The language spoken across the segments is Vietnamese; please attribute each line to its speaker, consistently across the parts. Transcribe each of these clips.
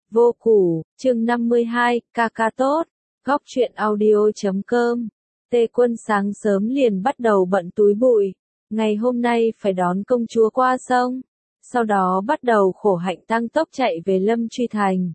Speaker 1: Vô củ, chương 52, ca ca tốt, góc truyện audio.com. Tề Quân sáng sớm liền bắt đầu bận túi bụi, ngày hôm nay phải đón công chúa qua sông, sau đó bắt đầu khổ hạnh tăng tốc chạy về Lâm Truy Thành.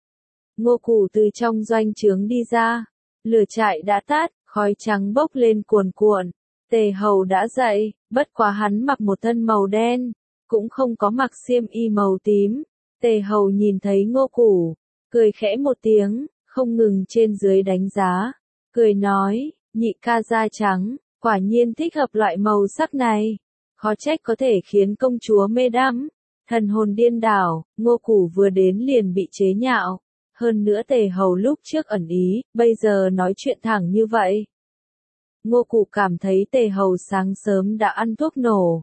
Speaker 1: Ngô Củ từ trong doanh trướng đi ra, lửa trại đã tắt, khói trắng bốc lên cuồn cuộn. Tề Hầu đã dậy, bất quá hắn mặc một thân màu đen, cũng không có mặc xiêm y màu tím. Tề Hầu nhìn thấy Ngô Củ, cười khẽ một tiếng, không ngừng trên dưới đánh giá, cười nói, nhị ca da trắng, quả nhiên thích hợp loại màu sắc này, khó trách có thể khiến công chúa mê đắm, thần hồn điên đảo. Ngô Củ vừa đến liền bị chế nhạo, hơn nữa Tề Hầu lúc trước ẩn ý, bây giờ nói chuyện thẳng như vậy. Ngô Củ cảm thấy Tề Hầu sáng sớm đã ăn thuốc nổ,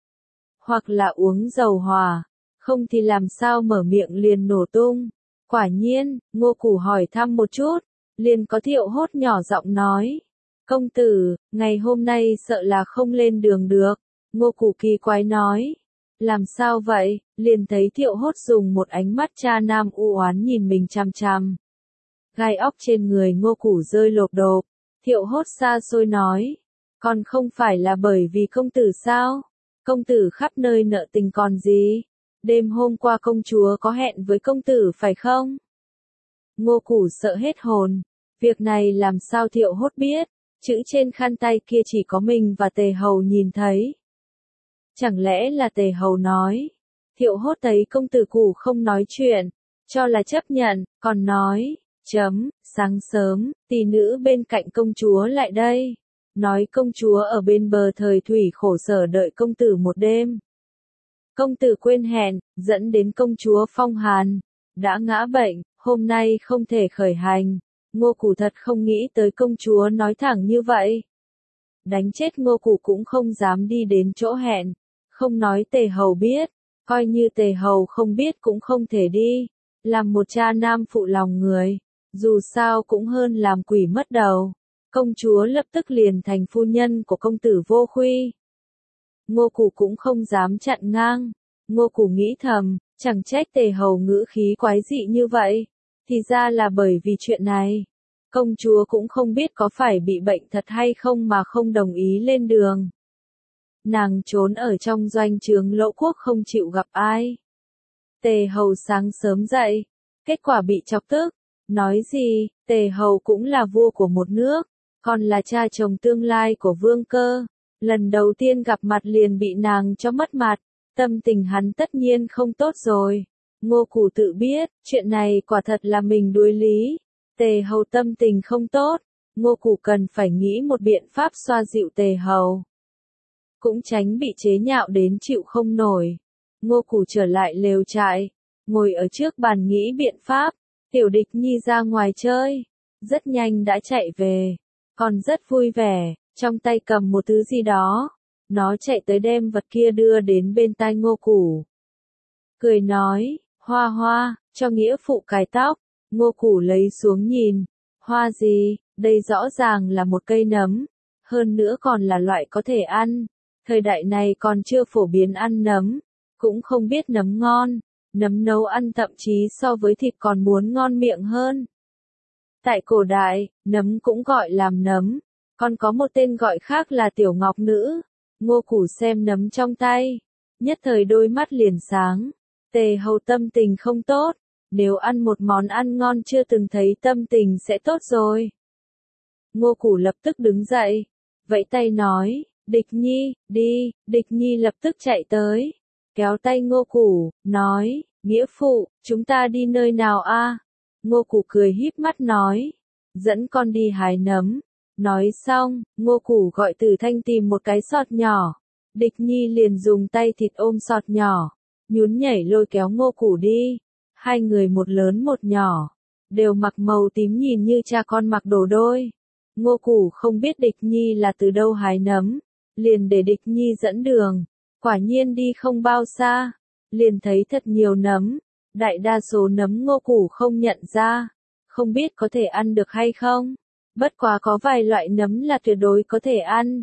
Speaker 1: hoặc là uống dầu hỏa, không thì làm sao mở miệng liền nổ tung. Quả nhiên, Ngô Củ hỏi thăm một chút, liền có Thiệu Hốt nhỏ giọng nói, công tử, ngày hôm nay sợ là không lên đường được. Ngô Củ kỳ quái nói, làm sao vậy? Liền thấy Thiệu Hốt dùng một ánh mắt cha nam u oán nhìn mình chằm chằm. Gai óc trên người Ngô Củ rơi lộp độp. Thiệu Hốt xa xôi nói, còn không phải là bởi vì công tử sao? Công tử khắp nơi nợ tình còn gì? Đêm hôm qua công chúa có hẹn với công tử phải không? Ngô Củ sợ hết hồn, việc này làm sao Thiệu Hốt biết? Chữ trên khăn tay kia chỉ có mình và Tề Hầu nhìn thấy. Chẳng lẽ là Tề Hầu nói? Thiệu Hốt thấy công tử Củ không nói chuyện, cho là chấp nhận, còn nói, sáng sớm, tỷ nữ bên cạnh công chúa lại đây. Nói công chúa ở bên bờ thời thủy khổ sở đợi công tử một đêm. Công tử quên hẹn, dẫn đến công chúa phong hàn, đã ngã bệnh, hôm nay không thể khởi hành. Ngô Củ thật không nghĩ tới công chúa nói thẳng như vậy. Đánh chết Ngô Củ cũng không dám đi đến chỗ hẹn, không nói Tề Hầu biết, coi như Tề Hầu không biết cũng không thể đi, làm một cha nam phụ lòng người, dù sao cũng hơn làm quỷ mất đầu. Công chúa lập tức liền thành phu nhân của công tử Vô Khuy. Ngô Củ cũng không dám chặn ngang. Ngô Củ nghĩ thầm, chẳng trách Tề Hầu ngữ khí quái dị như vậy, thì ra là bởi vì chuyện này. Công chúa cũng không biết có phải bị bệnh thật hay không mà không đồng ý lên đường. Nàng trốn ở trong doanh trướng Lỗ Quốc không chịu gặp ai. Tề Hầu sáng sớm dậy, kết quả bị chọc tức. Nói gì, Tề Hầu cũng là vua của một nước, còn là cha chồng tương lai của vương cơ. Lần đầu tiên gặp mặt liền bị nàng cho mất mặt, tâm tình hắn tất nhiên không tốt rồi. Ngô Củ tự biết, chuyện này quả thật là mình đuối lý. Tề Hầu tâm tình không tốt, Ngô Củ cần phải nghĩ một biện pháp xoa dịu Tề Hầu. Cũng tránh bị chế nhạo đến chịu không nổi. Ngô Củ trở lại lều trại, ngồi ở trước bàn nghĩ biện pháp. Tiểu Địch Nhi ra ngoài chơi, rất nhanh đã chạy về, còn rất vui vẻ, trong tay cầm một thứ gì đó. Nó chạy tới đem vật kia đưa đến bên tai Ngô Củ. Cười nói, hoa hoa, cho nghĩa phụ cài tóc. Ngô Củ lấy xuống nhìn, hoa gì, đây rõ ràng là một cây nấm, hơn nữa còn là loại có thể ăn. Thời đại này còn chưa phổ biến ăn nấm, cũng không biết nấm ngon. Nấm nấu ăn thậm chí so với thịt còn muốn ngon miệng hơn. Tại cổ đại, nấm cũng gọi làm nấm, còn có một tên gọi khác là tiểu ngọc nữ. Ngô Củ xem nấm trong tay, nhất thời đôi mắt liền sáng. Tề Hầu tâm tình không tốt, nếu ăn một món ăn ngon chưa từng thấy tâm tình sẽ tốt rồi. Ngô Củ lập tức đứng dậy, vẫy tay nói, Địch Nhi, đi. Địch Nhi lập tức chạy tới, kéo tay Ngô Củ, nói, nghĩa phụ, chúng ta đi nơi nào a? Ngô Củ cười híp mắt nói, dẫn con đi hái nấm. Nói xong, Ngô Củ gọi Tử Thanh tìm một cái sọt nhỏ. Địch Nhi liền dùng tay thịt ôm sọt nhỏ, nhún nhảy lôi kéo Ngô Củ đi. Hai người một lớn một nhỏ, đều mặc màu tím nhìn như cha con mặc đồ đôi. Ngô Củ không biết Địch Nhi là từ đâu hái nấm, liền để Địch Nhi dẫn đường. Quả nhiên đi không bao xa, liền thấy thật nhiều nấm, đại đa số nấm Ngô Củ không nhận ra, không biết có thể ăn được hay không, bất quá có vài loại nấm là tuyệt đối có thể ăn.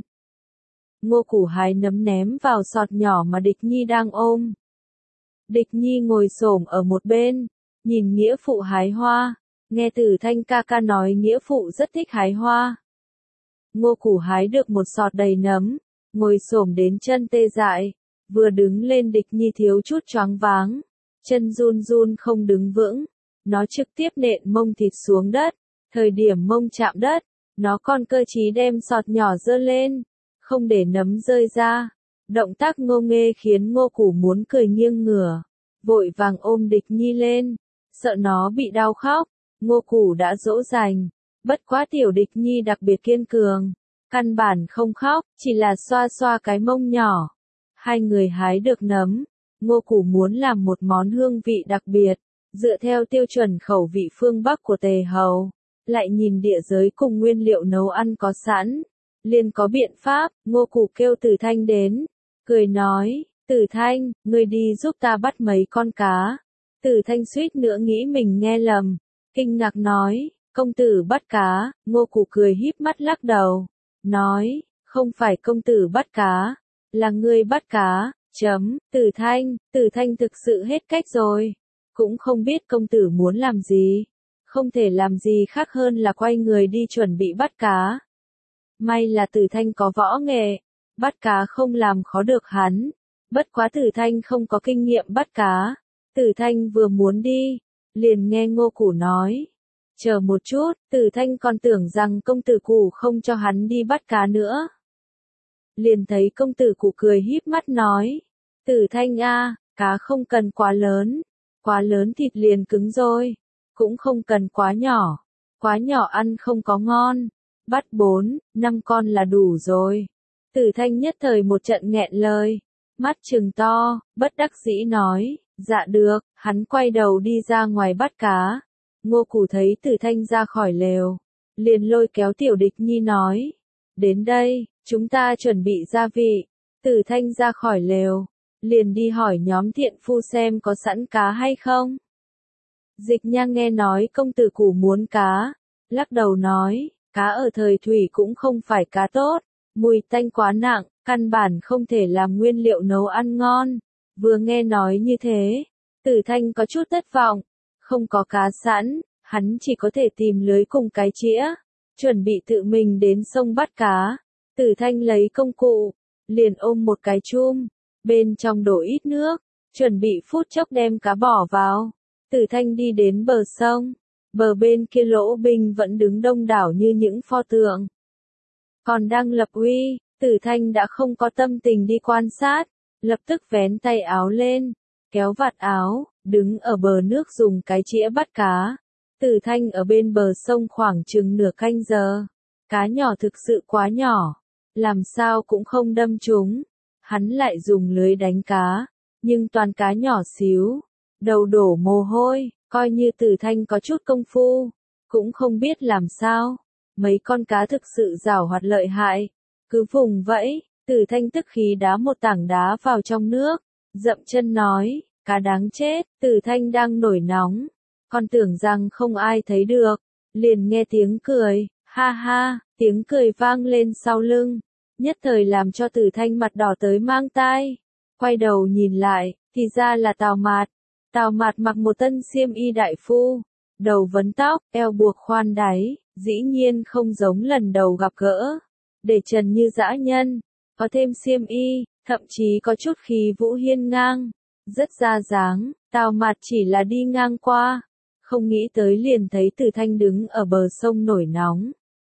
Speaker 1: Ngô Củ hái nấm ném vào sọt nhỏ mà Địch Nhi đang ôm. Địch Nhi ngồi xổm ở một bên, nhìn nghĩa phụ hái hoa, nghe Tử Thanh ca ca nói nghĩa phụ rất thích hái hoa. Ngô Củ hái được một sọt đầy nấm, ngồi xổm đến chân tê dại, vừa đứng lên Địch Nhi thiếu chút choáng váng, chân run run không đứng vững, nó trực tiếp nện mông thịt xuống đất, thời điểm mông chạm đất, nó còn cơ trí đem sọt nhỏ giơ lên, không để nấm rơi ra. Động tác ngô nghê khiến Ngô Củ muốn cười nghiêng ngửa, vội vàng ôm Địch Nhi lên, sợ nó bị đau khóc. Ngô Củ đã dỗ dành, bất quá tiểu Địch Nhi đặc biệt kiên cường, căn bản không khóc, chỉ là xoa xoa cái mông nhỏ. Hai người hái được nấm, Ngô Củ muốn làm một món hương vị đặc biệt, dựa theo tiêu chuẩn khẩu vị phương Bắc của Tề Hầu, lại nhìn địa giới cùng nguyên liệu nấu ăn có sẵn, liền có biện pháp. Ngô Củ kêu Tử Thanh đến, cười nói, Tử Thanh, ngươi đi giúp ta bắt mấy con cá. Tử Thanh suýt nữa nghĩ mình nghe lầm, kinh ngạc nói, công tử bắt cá. Ngô Củ cười híp mắt lắc đầu, nói, không phải công tử bắt cá, là ngươi bắt cá. Tử Thanh thực sự hết cách rồi, cũng không biết công tử muốn làm gì, không thể làm gì khác hơn là quay người đi chuẩn bị bắt cá. May là Tử Thanh có võ nghệ, bắt cá không làm khó được hắn, bất quá Tử Thanh không có kinh nghiệm bắt cá. Tử Thanh vừa muốn đi, liền nghe Ngô Củ nói, chờ một chút. Tử Thanh còn tưởng rằng công tử Củ không cho hắn đi bắt cá nữa. Liền thấy công tử Củ cười híp mắt nói, Tử Thanh a, cá không cần quá lớn thịt liền cứng rồi, cũng không cần quá nhỏ ăn không có ngon, bắt 4, 5 con là đủ rồi. Tử Thanh nhất thời một trận nghẹn lời, mắt trừng to, bất đắc dĩ nói, dạ được. Hắn quay đầu đi ra ngoài bắt cá. Ngô Củ thấy Tử Thanh ra khỏi lều, liền lôi kéo tiểu Địch Nhi nói, đến đây, chúng ta chuẩn bị gia vị. Tử Thanh ra khỏi lều, liền đi hỏi nhóm thiện phu xem có sẵn cá hay không. Dịch Nhang nghe nói công tử Củ muốn cá, lắc đầu nói, cá ở thời thủy cũng không phải cá tốt, mùi tanh quá nặng, căn bản không thể làm nguyên liệu nấu ăn ngon. Vừa nghe nói như thế, Tử Thanh có chút thất vọng, không có cá sẵn, hắn chỉ có thể tìm lưới cùng cái chĩa, chuẩn bị tự mình đến sông bắt cá. Tử Thanh lấy công cụ, liền ôm một cái chum, bên trong đổ ít nước, chuẩn bị phút chốc đem cá bỏ vào. Tử Thanh đi đến bờ sông, bờ bên kia lỗ binh vẫn đứng đông đảo như những pho tượng, còn đang lập uy. Tử Thanh đã không có tâm tình đi quan sát, lập tức vén tay áo lên, kéo vạt áo, đứng ở bờ nước dùng cái chĩa bắt cá. Tử Thanh ở bên bờ sông khoảng chừng nửa canh giờ, cá nhỏ thực sự quá nhỏ, làm sao cũng không đâm trúng. Hắn lại dùng lưới đánh cá, nhưng toàn cá nhỏ xíu, đầu đổ mồ hôi, coi như Tử Thanh có chút công phu, cũng không biết làm sao. Mấy con cá thực sự giảo hoạt lợi hại, cứ vùng vẫy. Tử Thanh tức khí đá một tảng đá vào trong nước, dậm chân nói, cá đáng chết. Tử Thanh đang nổi nóng, còn tưởng rằng không ai thấy được, liền nghe tiếng cười, ha ha. Tiếng cười vang lên sau lưng, nhất thời làm cho Tử Thanh mặt đỏ tới mang tai. Quay đầu nhìn lại, thì ra là Tào Mạt. Tào Mạt mặc một tân xiêm y đại phu, đầu vấn tóc, eo buộc khoan đáy, dĩ nhiên không giống lần đầu gặp gỡ, để trần như dã nhân, có thêm xiêm y, thậm chí có chút khí vũ hiên ngang, rất ra dáng. Tào Mạt chỉ là đi ngang qua, không nghĩ tới liền thấy Tử Thanh đứng ở bờ sông nổi nóng.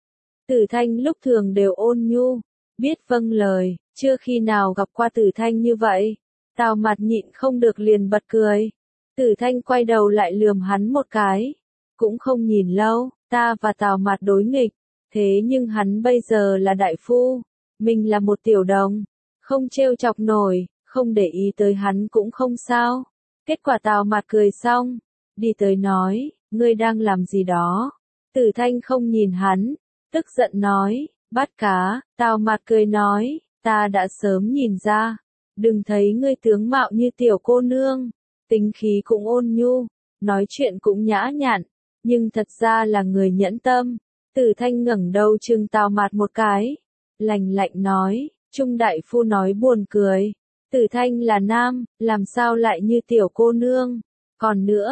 Speaker 1: Tử Thanh lúc thường đều ôn nhu, biết vâng lời, chưa khi nào gặp qua Tử Thanh như vậy. Tào Mạt nhịn không được liền bật cười. Tử Thanh quay đầu lại lườm hắn một cái, cũng không nhìn lâu. Ta và Tào Mạt đối nghịch, thế nhưng hắn bây giờ là đại phu, mình là một tiểu đồng, không trêu chọc nổi, không để ý tới hắn cũng không sao. Kết quả Tào Mạt cười xong, đi tới nói, ngươi đang làm gì đó? Tử Thanh không nhìn hắn, tức giận nói, bắt cá. Tào Mạt cười nói, ta đã sớm nhìn ra, đừng thấy ngươi tướng mạo như tiểu cô nương, tính khí cũng ôn nhu, nói chuyện cũng nhã nhặn, nhưng thật ra là người nhẫn tâm. Tử Thanh ngẩng đầu trừng Tào Mạt một cái, lạnh lạnh nói, Trung đại phu nói buồn cười, Tử Thanh là nam, làm sao lại như tiểu cô nương? Còn nữa,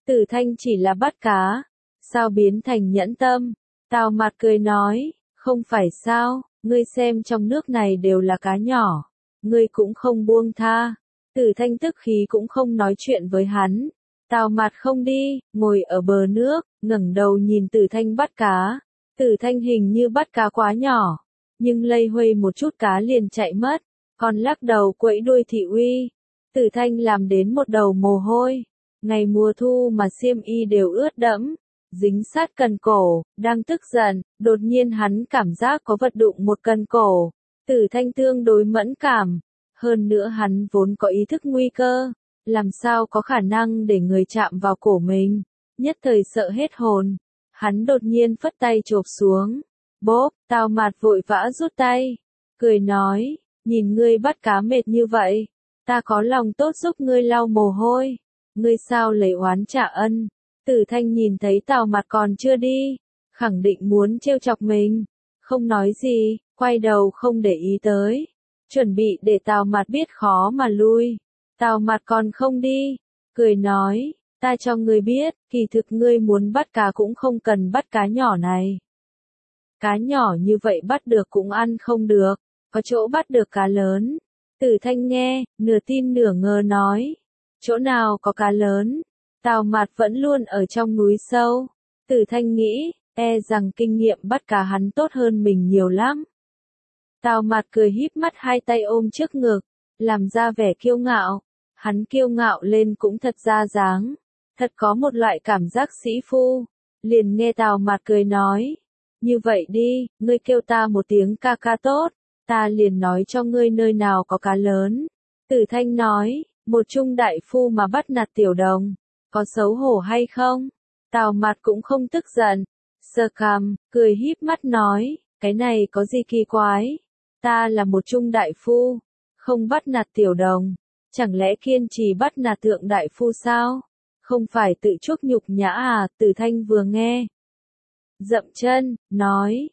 Speaker 1: Tử Thanh chỉ là bắt cá, sao biến thành nhẫn tâm? Tào Mạt cười nói, không phải sao, ngươi xem trong nước này đều là cá nhỏ, ngươi cũng không buông tha. Tử Thanh tức khí cũng không nói chuyện với hắn. Tào Mạt không đi, ngồi ở bờ nước, ngẩng đầu nhìn Tử Thanh bắt cá. Tử Thanh hình như bắt cá quá nhỏ, nhưng lây hoay một chút cá liền chạy mất, còn lắc đầu quẫy đuôi thị uy. Tử Thanh làm đến một đầu mồ hôi, ngày mùa thu mà xiêm y đều ướt đẫm, dính sát cần cổ, đang tức giận, đột nhiên hắn cảm giác có vật đụng một cần cổ. Tử Thanh tương đối mẫn cảm, hơn nữa hắn vốn có ý thức nguy cơ, làm sao có khả năng để người chạm vào cổ mình, nhất thời sợ hết hồn. Hắn đột nhiên phất tay chộp xuống, bốp, Tào Mạt vội vã rút tay, cười nói, nhìn ngươi bắt cá mệt như vậy, ta có lòng tốt giúp ngươi lau mồ hôi, ngươi sao lấy oán trả ân. Tử Thanh nhìn thấy Tào Mạt còn chưa đi, khẳng định muốn trêu chọc mình, không nói gì, quay đầu không để ý tới, chuẩn bị để Tào Mạt biết khó mà lui. Tào Mạt còn không đi, cười nói, ta cho ngươi biết, kỳ thực ngươi muốn bắt cá cũng không cần bắt cá nhỏ này. Cá nhỏ như vậy bắt được cũng ăn không được, có chỗ bắt được cá lớn. Tử Thanh nghe, nửa tin nửa ngờ nói, chỗ nào có cá lớn? Tào Mạt vẫn luôn ở trong núi sâu. Tử Thanh nghĩ, rằng kinh nghiệm bắt cá hắn tốt hơn mình nhiều lắm. Tào Mạt cười híp mắt, hai tay ôm trước ngực, làm ra vẻ kiêu ngạo. Hắn kiêu ngạo lên cũng thật ra dáng, thật có một loại cảm giác sĩ phu. Liền nghe Tào Mạt cười nói, như vậy đi, ngươi kêu ta một tiếng ca ca tốt, ta liền nói cho ngươi nơi nào có cá lớn. Tử Thanh nói, một trung đại phu mà bắt nạt tiểu đồng, có xấu hổ hay không? Tào Mạt cũng không tức giận, sờ cằm, cười híp mắt nói, cái này có gì kỳ quái? Ta là một trung đại phu, không bắt nạt tiểu đồng, chẳng lẽ kiên trì bắt nạt thượng đại phu sao? Không phải tự chuốc nhục nhã à? Tử Thanh vừa nghe, dậm chân, nói,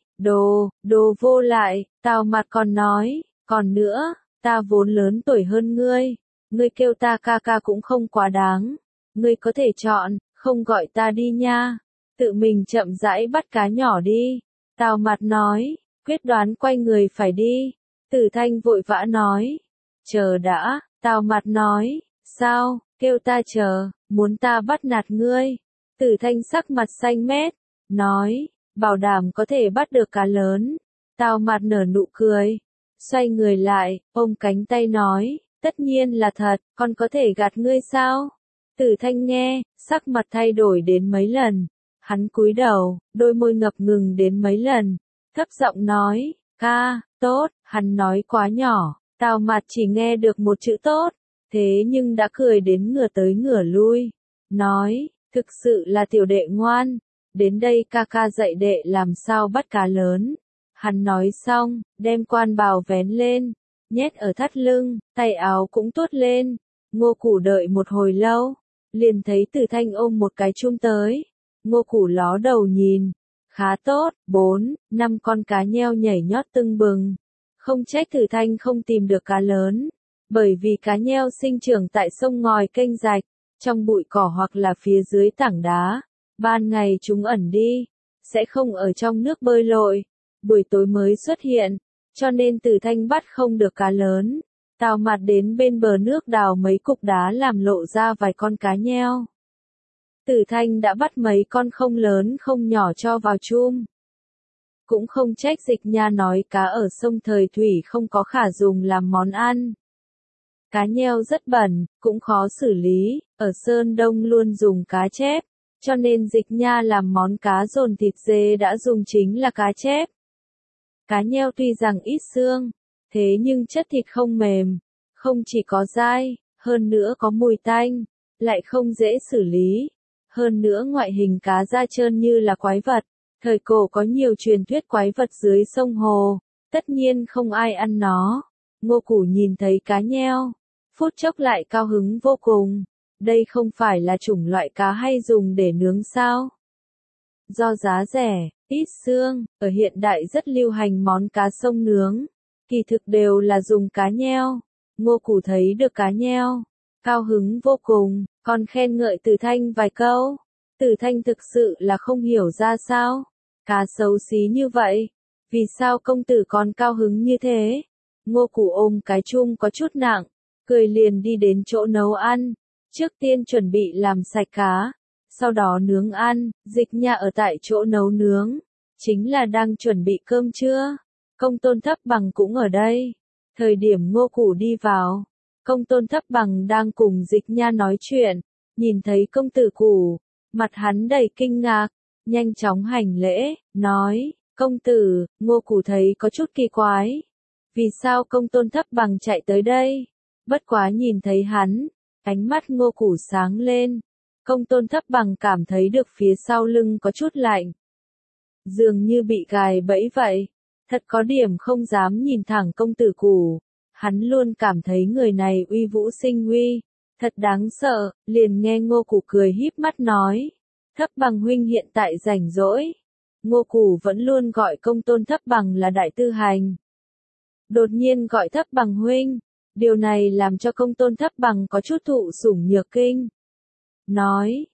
Speaker 1: đồ vô lại. Tào Mạt còn nói, còn nữa, ta vốn lớn tuổi hơn ngươi, ngươi kêu ta ca ca cũng không quá đáng, ngươi có thể chọn, không gọi ta đi nha, tự mình chậm rãi bắt cá nhỏ đi. Tào Mạt nói, quyết đoán quay người phải đi. Tử Thanh vội vã nói, chờ đã. Tào Mạt nói, sao, kêu ta chờ, muốn ta bắt nạt ngươi? Tử Thanh sắc mặt xanh mét, nói, bảo đảm có thể bắt được cá lớn. Tào Mạt nở nụ cười, xoay người lại, ôm cánh tay nói, tất nhiên là thật, con có thể gạt ngươi sao? Tử Thanh nghe, sắc mặt thay đổi đến mấy lần, hắn cúi đầu, đôi môi ngập ngừng đến mấy lần, thấp giọng nói, ca, tốt. Hắn nói quá nhỏ, Tào Mạt chỉ nghe được một chữ tốt, thế nhưng đã cười đến ngửa tới ngửa lui, nói, thực sự là tiểu đệ ngoan, đến đây ca ca dạy đệ làm sao bắt cá lớn. Hắn nói xong, đem quan bào vén lên, nhét ở thắt lưng, tay áo cũng tuốt lên. Ngô Củ đợi một hồi lâu, liền thấy Tử Thanh ôm một cái chum tới. Ngô Củ ló đầu nhìn, khá tốt, 4, 5 con cá nheo nhảy nhót tưng bừng. Không trách Tử Thanh không tìm được cá lớn, bởi vì cá nheo sinh trưởng tại sông ngòi kênh rạch, trong bụi cỏ hoặc là phía dưới tảng đá. Ban ngày chúng ẩn đi, sẽ không ở trong nước bơi lội, buổi tối mới xuất hiện, cho nên Tử Thanh bắt không được cá lớn. Tào Mạt đến bên bờ nước đào mấy cục đá làm lộ ra vài con cá nheo. Tử Thanh đã bắt mấy con không lớn không nhỏ cho vào chum. Cũng không trách Dịch Nha nói cá ở sông thời thủy không có khả dùng làm món ăn. Cá nheo rất bẩn, cũng khó xử lý, ở Sơn Đông luôn dùng cá chép, cho nên Dịch Nha làm món cá dồn thịt dê đã dùng chính là cá chép. Cá nheo tuy rằng ít xương, thế nhưng chất thịt không mềm, không chỉ có dai, hơn nữa có mùi tanh, lại không dễ xử lý. Hơn nữa ngoại hình cá da trơn như là quái vật. Thời cổ có nhiều truyền thuyết quái vật dưới sông hồ, tất nhiên không ai ăn nó. Ngô Củ nhìn thấy cá nheo, phút chốc lại cao hứng vô cùng. Đây không phải là chủng loại cá hay dùng để nướng sao? Do giá rẻ, ít xương, ở hiện đại rất lưu hành món cá sông nướng, kỳ thực đều là dùng cá nheo. Ngô Củ thấy được cá nheo, cao hứng vô cùng, còn khen ngợi Từ Thanh vài câu. Từ Thanh thực sự là không hiểu ra sao. Cá xấu xí như vậy. Vì sao công tử còn cao hứng như thế? Ngô Củ ôm cái chum có chút nặng, cười liền đi đến chỗ nấu ăn. Trước tiên chuẩn bị làm sạch cá, sau đó nướng ăn. Dịch Nha ở tại chỗ nấu nướng, chính là đang chuẩn bị cơm trưa. Công Tôn Thấp Bằng cũng ở đây. Thời điểm Ngô Củ đi vào, Công Tôn Thấp Bằng đang cùng Dịch Nha nói chuyện, nhìn thấy công tử Củ, mặt hắn đầy kinh ngạc, nhanh chóng hành lễ, nói, công tử. Ngô Củ thấy có chút kỳ quái. Vì sao Công Tôn Thấp Bằng chạy tới đây? Bất quá nhìn thấy hắn, ánh mắt Ngô Củ sáng lên. Công Tôn Thấp Bằng cảm thấy được phía sau lưng có chút lạnh. Dường như bị gài bẫy vậy. Thật có điểm không dám nhìn thẳng công tử Củ. Hắn luôn cảm thấy người này uy vũ sinh uy. Thật đáng sợ, liền nghe Ngô Củ cười híp mắt nói. Thấp Bằng huynh hiện tại rảnh rỗi. Ngô Củ vẫn luôn gọi Công Tôn Thấp Bằng là đại tư hành. Đột nhiên gọi Thấp Bằng huynh. Điều này làm cho Công Tôn Thấp Bằng có chút thụ sủng nhược kinh. Nói,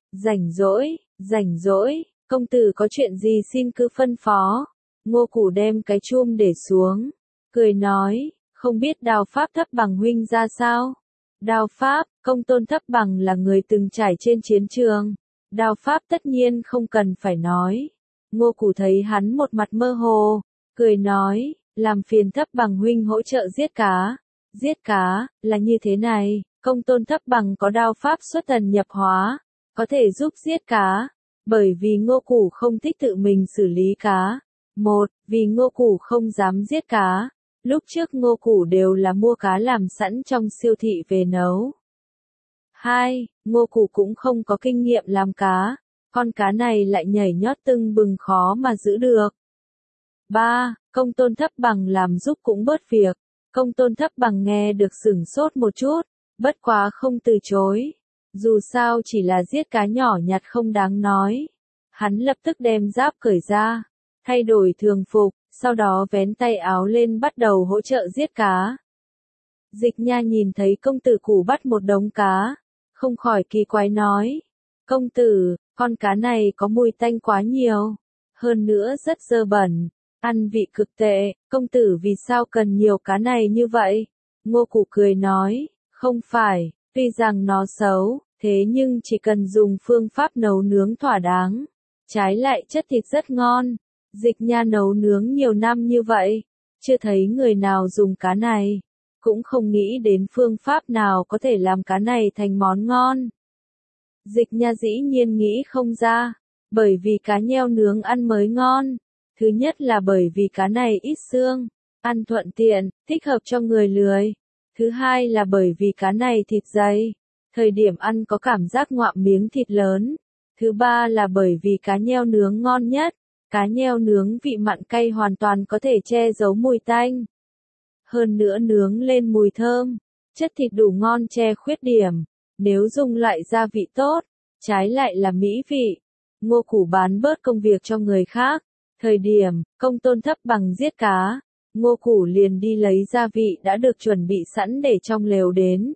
Speaker 1: rảnh rỗi, công tử có chuyện gì xin cứ phân phó. Ngô Củ đem cái chum để xuống, cười nói, không biết đao pháp Thấp Bằng huynh ra sao? Đao pháp, Công Tôn Thấp Bằng là người từng trải trên chiến trường. Đao pháp tất nhiên không cần phải nói. Ngô Củ thấy hắn một mặt mơ hồ, cười nói, làm phiền Thấp Bằng huynh hỗ trợ giết cá. Giết cá, là như thế này, Công Tôn Thấp Bằng có đao pháp xuất thần nhập hóa, có thể giúp giết cá. Bởi vì Ngô Củ không thích tự mình xử lý cá. Một, vì Ngô Củ không dám giết cá. Lúc trước Ngô Củ đều là mua cá làm sẵn trong siêu thị về nấu. Hai, Ngô Củ cũng không có kinh nghiệm làm cá. Con cá này lại nhảy nhót tưng bừng khó mà giữ được. Ba, Công Tôn Thấp Bằng làm giúp cũng bớt việc. Công Tôn Thấp Bằng nghe được sửng sốt một chút, bất quá không từ chối. Dù sao chỉ là giết cá nhỏ nhặt không đáng nói. Hắn lập tức đem giáp cởi ra, thay đổi thường phục, sau đó vén tay áo lên bắt đầu hỗ trợ giết cá. Dịch Nha nhìn thấy công tử Củ bắt một đống cá, không khỏi kỳ quái nói. Công tử, con cá này có mùi tanh quá nhiều, hơn nữa rất dơ bẩn, ăn vị cực tệ, công tử vì sao cần nhiều cá này như vậy? Ngô Củ cười nói, không phải, tuy rằng nó xấu, thế nhưng chỉ cần dùng phương pháp nấu nướng thỏa đáng, trái lại chất thịt rất ngon. Dịch Nha nấu nướng nhiều năm như vậy, chưa thấy người nào dùng cá này, cũng không nghĩ đến phương pháp nào có thể làm cá này thành món ngon. Dịch Nha dĩ nhiên nghĩ không ra, bởi vì cá nheo nướng ăn mới ngon. Thứ nhất là bởi vì cá này ít xương, ăn thuận tiện, thích hợp cho người lười. Thứ hai là bởi vì cá này thịt dày, thời điểm ăn có cảm giác ngoạm miếng thịt lớn. Thứ ba là bởi vì cá nheo nướng ngon nhất. Cá nheo nướng vị mặn cay hoàn toàn có thể che giấu mùi tanh. Hơn nữa nướng lên mùi thơm, chất thịt đủ ngon che khuyết điểm. Nếu dùng loại gia vị tốt, trái lại là mỹ vị. Ngô Củ bán bớt công việc cho người khác. Thời điểm, Công Tôn Thấp Bằng giết cá, Ngô Củ liền đi lấy gia vị đã được chuẩn bị sẵn để trong lều đến.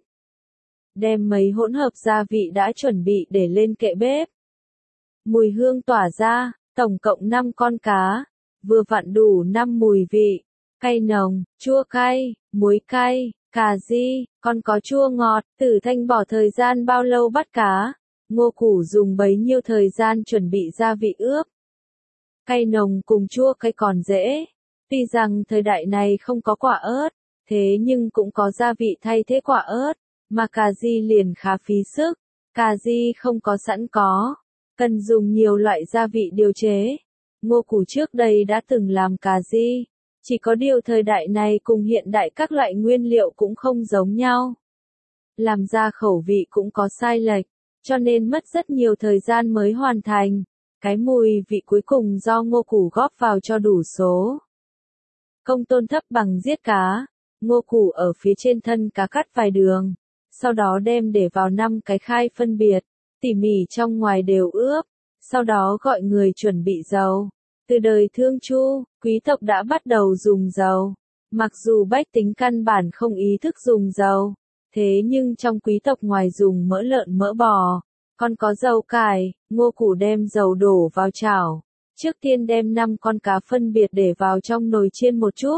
Speaker 1: Đem mấy hỗn hợp gia vị đã chuẩn bị để lên kệ bếp. Mùi hương tỏa ra, tổng cộng 5 con cá, vừa vặn đủ 5 mùi vị, cay nồng, chua cay, muối cay, cà ri, còn có chua ngọt. Tử Thanh bỏ thời gian bao lâu bắt cá, Ngô Củ dùng bấy nhiêu thời gian chuẩn bị gia vị ướp. Cay nồng cùng chua cay còn dễ, tuy rằng thời đại này không có quả ớt, thế nhưng cũng có gia vị thay thế quả ớt, mà cà ri liền khá phí sức, cà ri không có sẵn có, cần dùng nhiều loại gia vị điều chế. Ngô Củ trước đây đã từng làm cà ri, chỉ có điều thời đại này cùng hiện đại các loại nguyên liệu cũng không giống nhau. Làm ra khẩu vị cũng có sai lệch, cho nên mất rất nhiều thời gian mới hoàn thành. Cái mùi vị cuối cùng do Ngô Củ góp vào cho đủ số. Công Tôn Thấp Bằng giết cá, Ngô Củ ở phía trên thân cá cắt vài đường, sau đó đem để vào 5 cái khay phân biệt, tỉ mỉ trong ngoài đều ướp, sau đó gọi người chuẩn bị dầu. Từ đời Thương Chu, quý tộc đã bắt đầu dùng dầu. Mặc dù bách tính căn bản không ý thức dùng dầu, Thế nhưng trong quý tộc ngoài dùng mỡ lợn mỡ bò, còn có dầu cải, Ngô Củ đem dầu đổ vào chảo. Trước tiên đem 5 con cá phân biệt để vào trong nồi chiên một chút.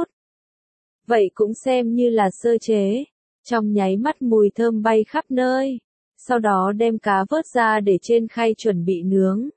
Speaker 1: Vậy cũng xem như là sơ chế. Trong nháy mắt mùi thơm bay khắp nơi. Sau đó đem cá vớt ra để trên khay chuẩn bị nướng.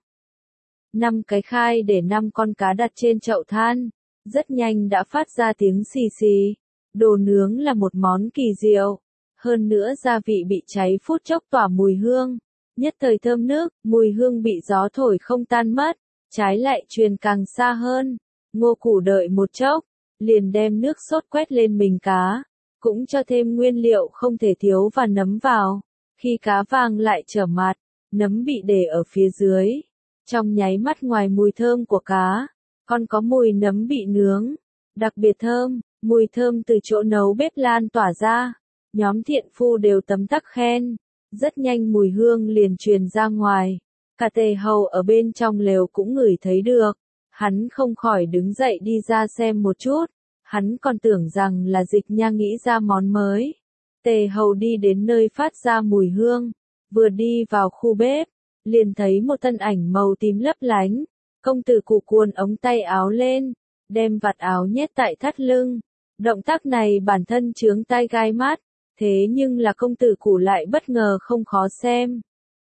Speaker 1: 5 cái khay để 5 con cá đặt trên chậu than. Rất nhanh đã phát ra tiếng xì xì. Đồ nướng là một món kỳ diệu. Hơn nữa gia vị bị cháy phút chốc tỏa mùi hương. Nhất thời thơm nước, mùi hương bị gió thổi không tan mất. Trái lại truyền càng xa hơn. Ngô Củ đợi một chốc, liền đem nước sốt quét lên mình cá. Cũng cho thêm nguyên liệu không thể thiếu và nấm vào. Khi cá vàng lại trở mặt, nấm bị để ở phía dưới. Trong nháy mắt ngoài mùi thơm của cá, còn có mùi nấm bị nướng. Đặc biệt thơm, mùi thơm từ chỗ nấu bếp lan tỏa ra. Nhóm thiện phu đều tấm tắc khen. Rất nhanh mùi hương liền truyền ra ngoài. Cả Tề Hầu ở bên trong lều cũng ngửi thấy được. Hắn không khỏi đứng dậy đi ra xem một chút. Hắn còn tưởng rằng là Dịch Nha nghĩ ra món mới. Tề Hầu đi đến nơi phát ra mùi hương. Vừa đi vào khu bếp, liền thấy một thân ảnh màu tím lấp lánh. Công tử Củ cuồn ống tay áo lên, đem vạt áo nhét tại thắt lưng. Động tác này bản thân chướng tai gai mắt. Thế nhưng là công tử Củ lại bất ngờ không khó xem.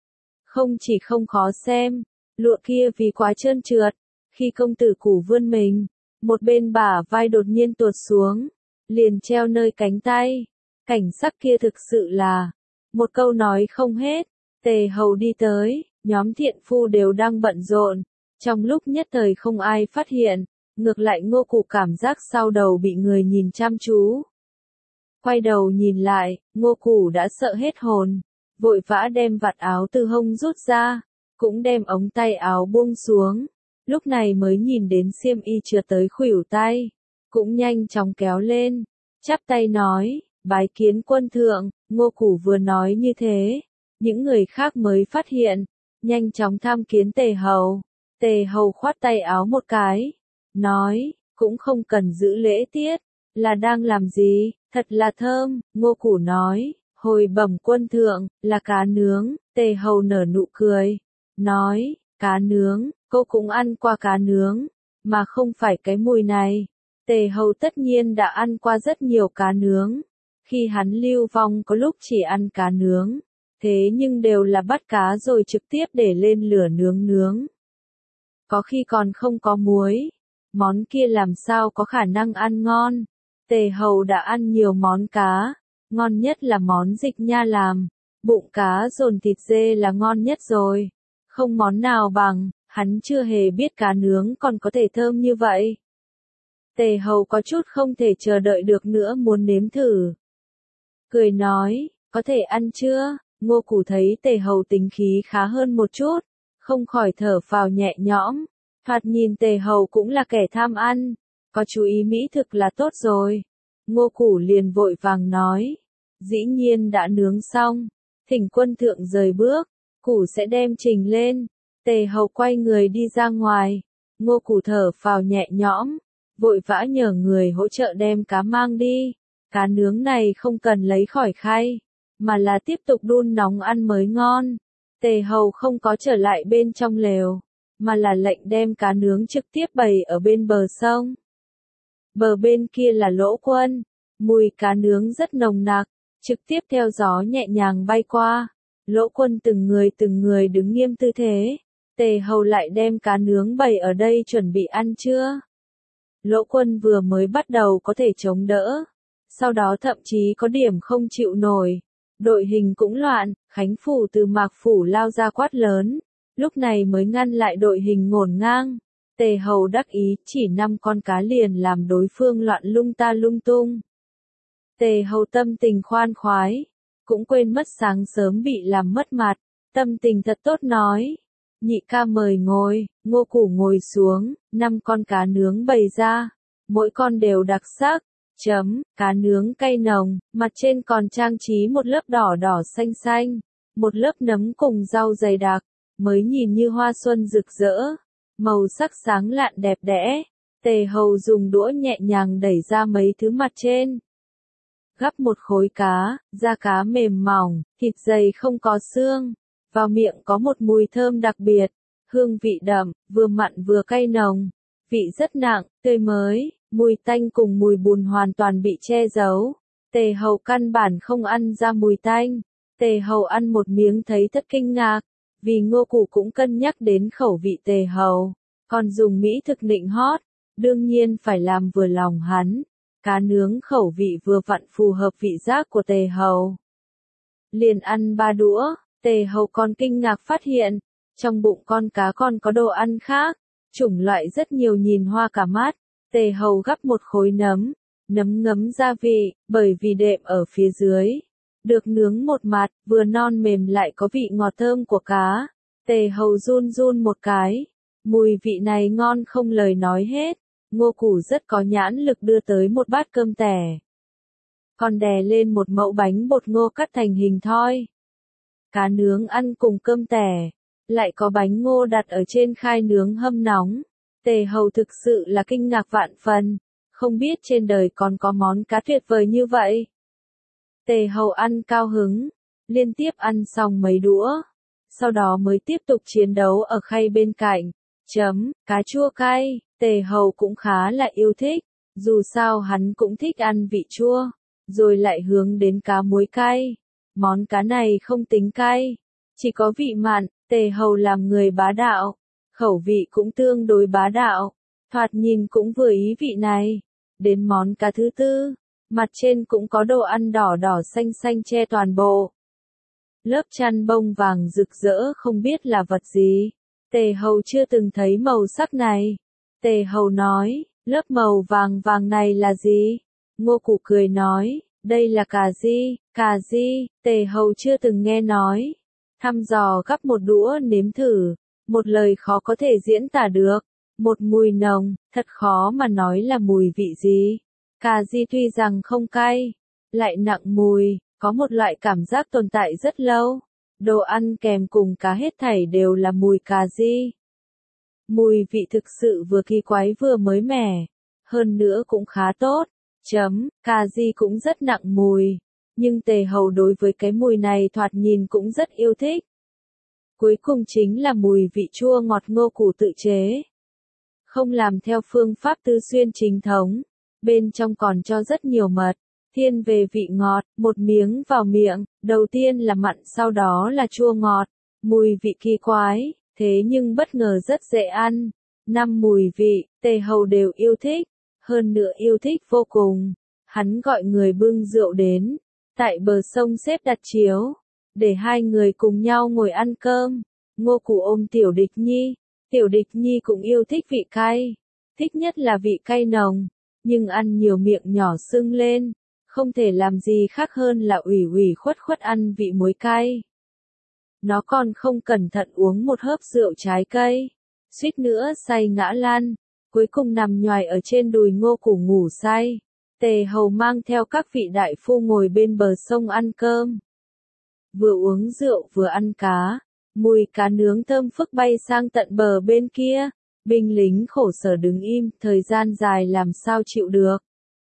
Speaker 1: Không chỉ không khó xem, lụa kia vì quá trơn trượt, khi công tử Củ vươn mình, một bên bả vai đột nhiên tuột xuống, liền treo nơi cánh tay. Cảnh sắc kia thực sự là, một câu nói không hết. Tề Hầu đi tới, nhóm thiện phu đều đang bận rộn, trong lúc nhất thời không ai phát hiện, ngược lại Ngô Củ cảm giác sau đầu bị người nhìn chăm chú. Quay đầu nhìn lại, Ngô Củ đã sợ hết hồn, vội vã đem vạt áo từ hông rút ra, cũng đem ống tay áo buông xuống, lúc này mới nhìn đến xiêm y trượt tới khuỷu tay, cũng nhanh chóng kéo lên, chắp tay nói, bái kiến quân thượng. Ngô Củ vừa nói như thế, những người khác mới phát hiện, nhanh chóng tham kiến Tề Hầu. Tề Hầu khoát tay áo một cái, nói, cũng không cần giữ lễ tiết, là đang làm gì, thật là thơm. Ngô Củ nói, hồi bẩm quân thượng, là cá nướng. Tề Hầu nở nụ cười, nói, cá nướng, cô cũng ăn qua cá nướng, mà không phải cái mùi này. Tề Hầu tất nhiên đã ăn qua rất nhiều cá nướng. Khi hắn lưu vong có lúc chỉ ăn cá nướng, thế nhưng đều là bắt cá rồi trực tiếp để lên lửa nướng. Có khi còn không có muối, món kia làm sao có khả năng ăn ngon. Tề Hầu đã ăn nhiều món cá, ngon nhất là món Dịch Nha làm, bụng cá dồn thịt dê là ngon nhất rồi. Không món nào bằng, hắn chưa hề biết cá nướng còn có thể thơm như vậy. Tề Hầu có chút không thể chờ đợi được nữa muốn nếm thử. Cười nói, có thể ăn chưa? Ngô Củ thấy Tề Hầu tính khí khá hơn một chút, không khỏi thở phào nhẹ nhõm. Thoạt nhìn Tề Hầu cũng là kẻ tham ăn, có chú ý mỹ thực là tốt rồi. Ngô Củ liền vội vàng nói, dĩ nhiên đã nướng xong, thỉnh quân thượng rời bước, Củ sẽ đem trình lên. Tề Hầu quay người đi ra ngoài, Ngô Củ thở phào nhẹ nhõm, vội vã nhờ người hỗ trợ đem cá mang đi. Cá nướng này không cần lấy khỏi khay, mà là tiếp tục đun nóng ăn mới ngon. Tề Hầu không có trở lại bên trong lều, mà là lệnh đem cá nướng trực tiếp bày ở bên bờ sông. Bờ bên kia là Lỗ Quân, mùi cá nướng rất nồng nặc, trực tiếp theo gió nhẹ nhàng bay qua. Lỗ Quân từng người đứng nghiêm tư thế. Tề Hầu lại đem cá nướng bày ở đây chuẩn bị ăn chưa? Lỗ Quân vừa mới bắt đầu có thể chống đỡ, sau đó thậm chí có điểm không chịu nổi. Đội hình cũng loạn, Khánh Phủ từ Mạc Phủ lao ra quát lớn, lúc này mới ngăn lại đội hình ngổn ngang. Tề Hầu đắc ý, chỉ 5 con cá liền làm đối phương loạn lung ta lung tung. Tề Hầu tâm tình khoan khoái, cũng quên mất sáng sớm bị làm mất mặt, tâm tình thật tốt nói. Nhị ca mời ngồi. Ngô Củ ngồi xuống, 5 con cá nướng bày ra, mỗi con đều đặc sắc. Cá nướng cay nồng, mặt trên còn trang trí một lớp đỏ đỏ xanh xanh, một lớp nấm cùng rau dày đặc, mới nhìn như hoa xuân rực rỡ, màu sắc sáng lạn đẹp đẽ. Tề Hầu dùng đũa nhẹ nhàng đẩy ra mấy thứ mặt trên. Gắp một khối cá, da cá mềm mỏng, thịt dày không có xương. Vào miệng có một mùi thơm đặc biệt, hương vị đậm, vừa mặn vừa cay nồng. Vị rất nặng, tươi mới, mùi tanh cùng mùi bùn hoàn toàn bị che giấu. Tề Hầu căn bản không ăn ra mùi tanh. Tề Hầu ăn một miếng thấy thật kinh ngạc, vì Ngô Củ cũng cân nhắc đến khẩu vị Tề Hầu, còn dùng mỹ thực nịnh hót, đương nhiên phải làm vừa lòng hắn. Cá nướng khẩu vị vừa vặn phù hợp vị giác của Tề Hầu. Liền ăn 3 đũa, Tề Hầu còn kinh ngạc phát hiện, trong bụng con cá còn có đồ ăn khác, chủng loại rất nhiều nhìn hoa cả mắt. Tề Hầu gắp một khối nấm, nấm ngấm gia vị, bởi vì đệm ở phía dưới. Được nướng một mặt, vừa non mềm lại có vị ngọt thơm của cá. Tề Hầu run run một cái. Mùi vị này ngon không lời nói hết. Ngô Củ rất có nhãn lực đưa tới một bát cơm tẻ. Còn đè lên một mẫu bánh bột ngô cắt thành hình thoi. Cá nướng ăn cùng cơm tẻ. Lại có bánh ngô đặt ở trên khay nướng hâm nóng. Tề Hầu thực sự là kinh ngạc vạn phần. Không biết trên đời còn có món cá tuyệt vời như vậy. Tề Hầu ăn cao hứng, liên tiếp ăn xong mấy đũa, sau đó mới tiếp tục chiến đấu ở khay bên cạnh. Cá chua cay, Tề Hầu cũng khá là yêu thích, dù sao hắn cũng thích ăn vị chua, rồi lại hướng đến cá muối cay. Món cá này không tính cay, chỉ có vị mặn. Tề Hầu làm người bá đạo, khẩu vị cũng tương đối bá đạo, thoạt nhìn cũng vừa ý vị này. Đến món cá thứ tư, mặt trên cũng có đồ ăn đỏ đỏ xanh xanh che toàn bộ. Lớp chăn bông vàng rực rỡ không biết là vật gì. Tề Hầu chưa từng thấy màu sắc này. Tề Hầu nói, lớp màu vàng vàng này là gì? Ngô Củ cười nói, đây là cà ri. Cà ri, Tề Hầu chưa từng nghe nói. Thăm dò gắp một đũa nếm thử, một lời khó có thể diễn tả được. Một mùi nồng, thật khó mà nói là mùi vị gì. Cà ri tuy rằng không cay, lại nặng mùi, có một loại cảm giác tồn tại rất lâu. Đồ ăn kèm cùng cá hết thảy đều là mùi cà ri. Mùi vị thực sự vừa kỳ quái vừa mới mẻ, hơn nữa cũng khá tốt. Cà ri cũng rất nặng mùi, nhưng Tề Hầu đối với cái mùi này thoạt nhìn cũng rất yêu thích. Cuối cùng chính là mùi vị chua ngọt Ngô Củ tự chế. Không làm theo phương pháp tư xuyên chính thống, bên trong còn cho rất nhiều mật, thiên về vị ngọt, một miếng vào miệng, đầu tiên là mặn sau đó là chua ngọt, mùi vị kỳ quái, thế nhưng bất ngờ rất dễ ăn. 5 mùi vị, Tề Hầu đều yêu thích, hơn nữa yêu thích vô cùng. Hắn gọi người bưng rượu đến, tại bờ sông xếp đặt chiếu, để hai người cùng nhau ngồi ăn cơm. Ngô Củ ôm Tiểu Địch Nhi. Tiểu Địch Nhi cũng yêu thích vị cay, thích nhất là vị cay nồng, nhưng ăn nhiều miệng nhỏ sưng lên, không thể làm gì khác hơn là ủy ủy khuất khuất ăn vị muối cay. Nó còn không cẩn thận uống một hớp rượu trái cây, suýt nữa say ngã lăn, cuối cùng nằm nhoài ở trên đùi Ngô Củ ngủ say. Tề Hầu mang theo các vị đại phu ngồi bên bờ sông ăn cơm. Vừa uống rượu vừa ăn cá. Mùi cá nướng thơm phức bay sang tận bờ bên kia, binh lính khổ sở đứng im, thời gian dài làm sao chịu được.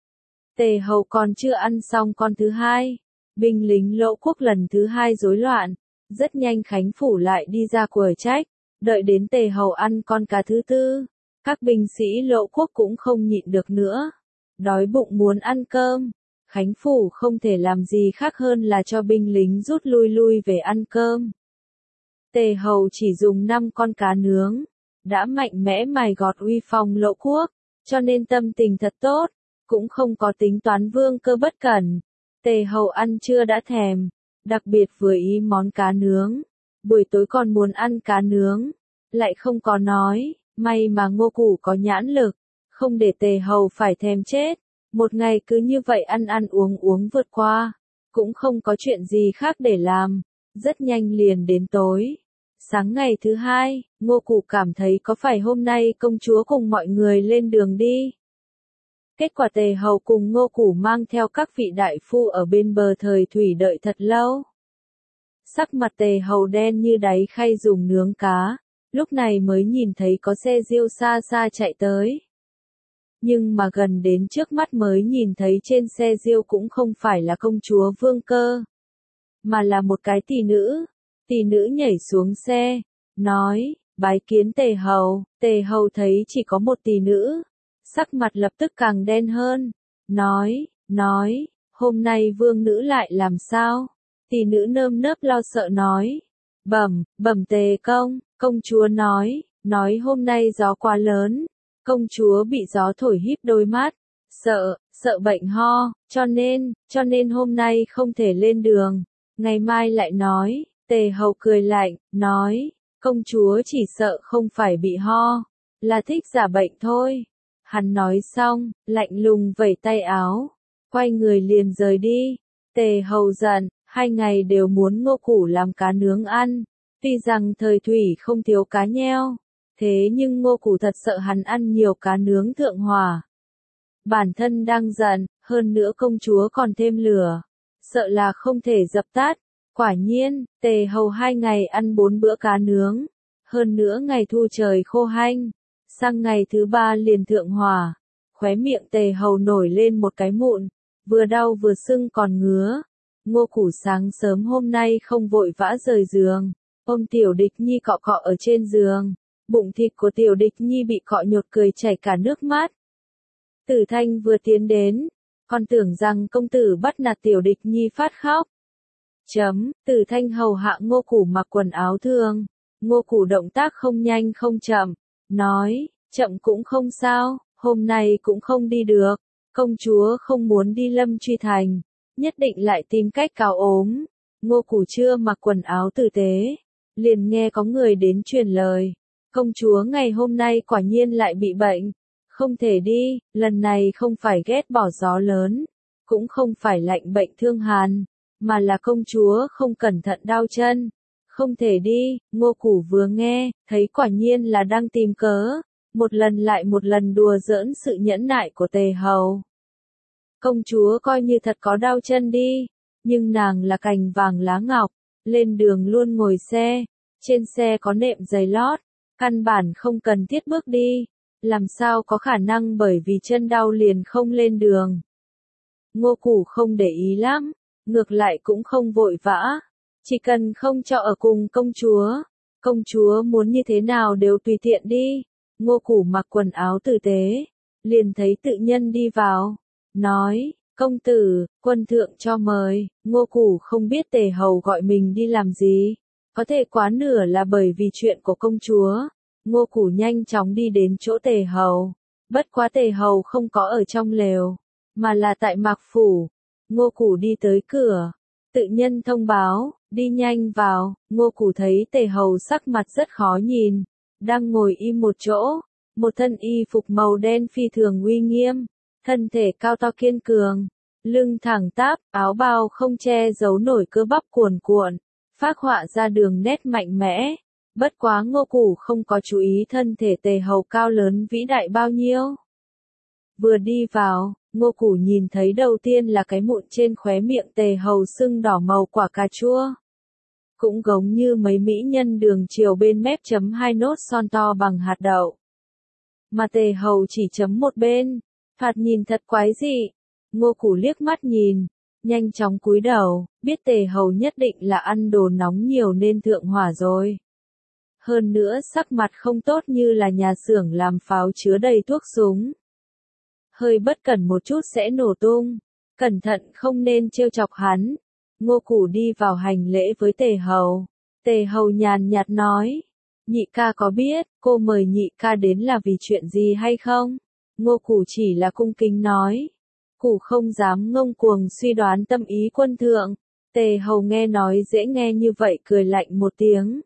Speaker 1: Tề Hầu còn chưa ăn xong con thứ hai, binh lính Lỗ Quốc lần thứ hai rối loạn, rất nhanh Khánh Phủ lại đi ra quở trách, đợi đến Tề Hầu ăn con cá thứ tư, các binh sĩ Lỗ Quốc cũng không nhịn được nữa, đói bụng muốn ăn cơm. Khánh Phủ không thể làm gì khác hơn là cho binh lính rút lui về ăn cơm. Tề Hầu chỉ dùng 5 con cá nướng, đã mạnh mẽ mài gọt uy phong Lỗ Quốc, cho nên tâm tình thật tốt, cũng không có tính toán vương cơ bất cẩn. Tề Hầu ăn trưa đã thèm, đặc biệt vừa ý món cá nướng, buổi tối còn muốn ăn cá nướng, lại không có nói, may mà Ngô Củ có nhãn lực, không để Tề Hầu phải thèm chết. Một ngày cứ như vậy ăn uống vượt qua, cũng không có chuyện gì khác để làm, rất nhanh liền đến tối. Sáng ngày thứ hai, Ngô Củ cảm thấy có phải hôm nay công chúa cùng mọi người lên đường đi. Kết quả Tề Hầu cùng Ngô Củ mang theo các vị đại phu ở bên bờ thời thủy đợi thật lâu. Sắc mặt Tề Hầu đen như đáy khay dùng nướng cá, lúc này mới nhìn thấy có xe diêu xa xa chạy tới. nhưng mà gần đến trước mắt mới nhìn thấy trên xe diêu cũng không phải là công chúa Vương Cơ, mà là một cái tỷ nữ. Tỷ nữ nhảy xuống xe, nói, bái kiến Tề hầu. Tề hầu thấy chỉ có một tỷ nữ, sắc mặt lập tức càng đen hơn, nói, hôm nay vương nữ lại làm sao? Tỷ nữ nơm nớp lo sợ nói, bẩm Tề công chúa nói hôm nay gió quá lớn, công chúa bị gió thổi híp đôi mắt, sợ bệnh ho, cho nên hôm nay không thể lên đường, ngày mai lại nói. Tề hầu cười lạnh, nói, công chúa chỉ sợ không phải bị ho, là thích giả bệnh thôi. Hắn nói xong, lạnh lùng vẩy tay áo, quay người liền rời đi. Tề hầu giận, 2 ngày đều muốn Ngô Củ làm cá nướng ăn, tuy rằng thời thủy không thiếu cá nheo, thế nhưng Ngô Củ thật sợ hắn ăn nhiều cá nướng thượng hỏa. Bản thân đang giận, hơn nữa công chúa còn thêm lửa, sợ là không thể dập tắt. Quả nhiên, Tề hầu 2 ngày ăn 4 bữa cá nướng, hơn nữa ngày thu trời khô hanh, sang ngày thứ 3 liền thượng hỏa, khóe miệng Tề hầu nổi lên một cái mụn, vừa đau vừa sưng còn ngứa. Ngô Củ sáng sớm hôm nay không vội vã rời giường, ôm Tiểu Địch Nhi cọ cọ ở trên giường, bụng thịt của Tiểu Địch Nhi bị cọ nhột cười chảy cả nước mắt. Tử Thanh vừa tiến đến, còn tưởng rằng công tử bắt nạt Tiểu Địch Nhi phát khóc. Tử Thanh hầu hạ Ngô Củ mặc quần áo thường, Ngô Củ động tác không nhanh không chậm, nói, chậm cũng không sao, hôm nay cũng không đi được, công chúa không muốn đi Lâm Truy Thành, nhất định lại tìm cách cào ốm. Ngô Củ chưa mặc quần áo tử tế, liền nghe có người đến truyền lời, công chúa ngày hôm nay quả nhiên lại bị bệnh, không thể đi, lần này không phải ghét bỏ gió lớn, cũng không phải lạnh bệnh thương hàn, mà là công chúa không cẩn thận đau chân, không thể đi. Ngô Củ vừa nghe, thấy quả nhiên là đang tìm cớ, một lần lại một lần đùa giỡn sự nhẫn nại của Tề hầu. Công chúa coi như thật có đau chân đi, nhưng nàng là cành vàng lá ngọc, lên đường luôn ngồi xe, trên xe có nệm giày lót, căn bản không cần thiết bước đi, làm sao có khả năng bởi vì chân đau liền không lên đường. Ngô Củ không để ý lắm, ngược lại cũng không vội vã, chỉ cần không cho ở cùng công chúa muốn như thế nào đều tùy tiện đi. Ngô Củ mặc quần áo tử tế, liền thấy tự nhân đi vào, nói, công tử, quân thượng cho mời. Ngô Củ không biết Tề hầu gọi mình đi làm gì, có thể quá nửa là bởi vì chuyện của công chúa. Ngô Củ nhanh chóng đi đến chỗ Tề hầu, bất quá Tề hầu không có ở trong lều, mà là tại Mạc phủ. Ngô Củ đi tới cửa, tự nhân thông báo, đi nhanh vào. Ngô Củ thấy Tề hầu sắc mặt rất khó nhìn, đang ngồi im một chỗ, một thân y phục màu đen phi thường uy nghiêm, thân thể cao to kiên cường, lưng thẳng tắp, áo bào không che giấu nổi cơ bắp cuồn cuộn, phác họa ra đường nét mạnh mẽ. Bất quá Ngô Củ không có chú ý thân thể Tề hầu cao lớn vĩ đại bao nhiêu. Vừa đi vào, Ngô Củ nhìn thấy đầu tiên là cái mụn trên khóe miệng Tề hầu sưng đỏ màu quả cà chua. Cũng giống như mấy mỹ nhân đường chiều bên mép chấm 2 nốt son to bằng hạt đậu. Mà Tề hầu chỉ chấm một bên, thoạt nhìn thật quái dị. Ngô Củ liếc mắt nhìn, nhanh chóng cúi đầu, biết Tề hầu nhất định là ăn đồ nóng nhiều nên thượng hỏa rồi. Hơn nữa sắc mặt không tốt như là nhà xưởng làm pháo chứa đầy thuốc súng. Hơi bất cẩn một chút sẽ nổ tung, cẩn thận không nên trêu chọc hắn. Ngô Củ đi vào hành lễ với Tề hầu. Tề hầu nhàn nhạt nói, nhị ca có biết cô mời nhị ca đến là vì chuyện gì hay không? Ngô Củ chỉ là cung kính nói, Củ không dám ngông cuồng suy đoán tâm ý quân thượng. Tề hầu nghe nói dễ nghe như vậy cười lạnh một tiếng,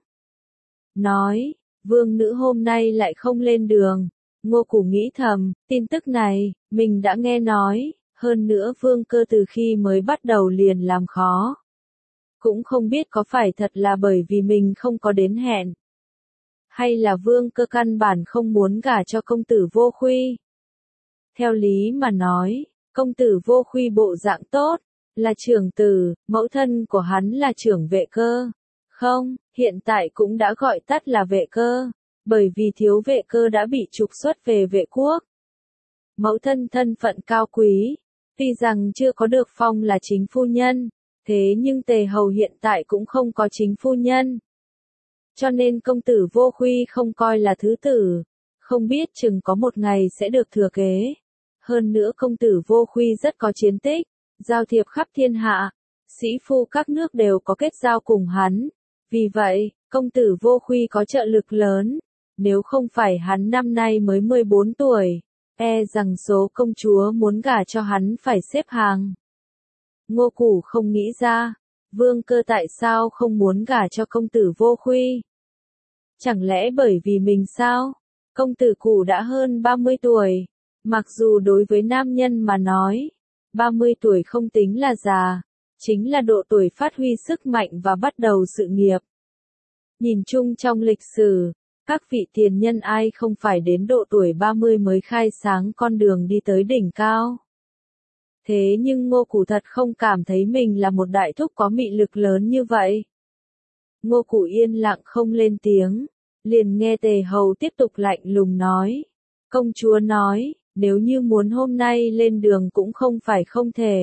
Speaker 1: nói, vương nữ hôm nay lại không lên đường. Ngô Củ nghĩ thầm, tin tức này, mình đã nghe nói, hơn nữa Vương Cơ từ khi mới bắt đầu liền làm khó. Cũng không biết có phải thật là bởi vì mình không có đến hẹn, hay là Vương Cơ căn bản không muốn gả cho công tử Vô Khuy. Theo lý mà nói, công tử Vô Khuy bộ dạng tốt, là trưởng tử, mẫu thân của hắn là trưởng Vệ Cơ. Không, hiện tại cũng đã gọi tắt là Vệ Cơ, bởi vì thiếu Vệ Cơ đã bị trục xuất về Vệ quốc. mẫu thân thân phận cao quý, tuy rằng chưa có được phong là chính phu nhân, thế nhưng Tề Hầu hiện tại cũng không có chính phu nhân. Cho nên công tử Vô Khuy không coi là thứ tử, không biết chừng có một ngày sẽ được thừa kế. Hơn nữa công tử Vô Khuy rất có chiến tích, giao thiệp khắp thiên hạ, sĩ phu các nước đều có kết giao cùng hắn. Vì vậy, công tử Vô Khuy có trợ lực lớn, nếu không phải hắn năm nay mới 14 tuổi, e rằng số công chúa muốn gả cho hắn phải xếp hàng. Ngô Củ không nghĩ ra, Vương Cơ tại sao không muốn gả cho công tử Vô Khuy? Chẳng lẽ bởi vì mình sao? Công tử Củ đã hơn 30 tuổi, mặc dù đối với nam nhân mà nói, 30 tuổi không tính là già, chính là độ tuổi phát huy sức mạnh và bắt đầu sự nghiệp. Nhìn chung trong lịch sử, các vị tiền nhân ai không phải đến độ tuổi 30 mới khai sáng con đường đi tới đỉnh cao. Thế nhưng Ngô Củ thật không cảm thấy mình là một đại thúc có mị lực lớn như vậy. Ngô Củ yên lặng không lên tiếng, liền nghe Tề Hầu tiếp tục lạnh lùng nói. Công chúa nói, nếu như muốn hôm nay lên đường cũng không phải không thể.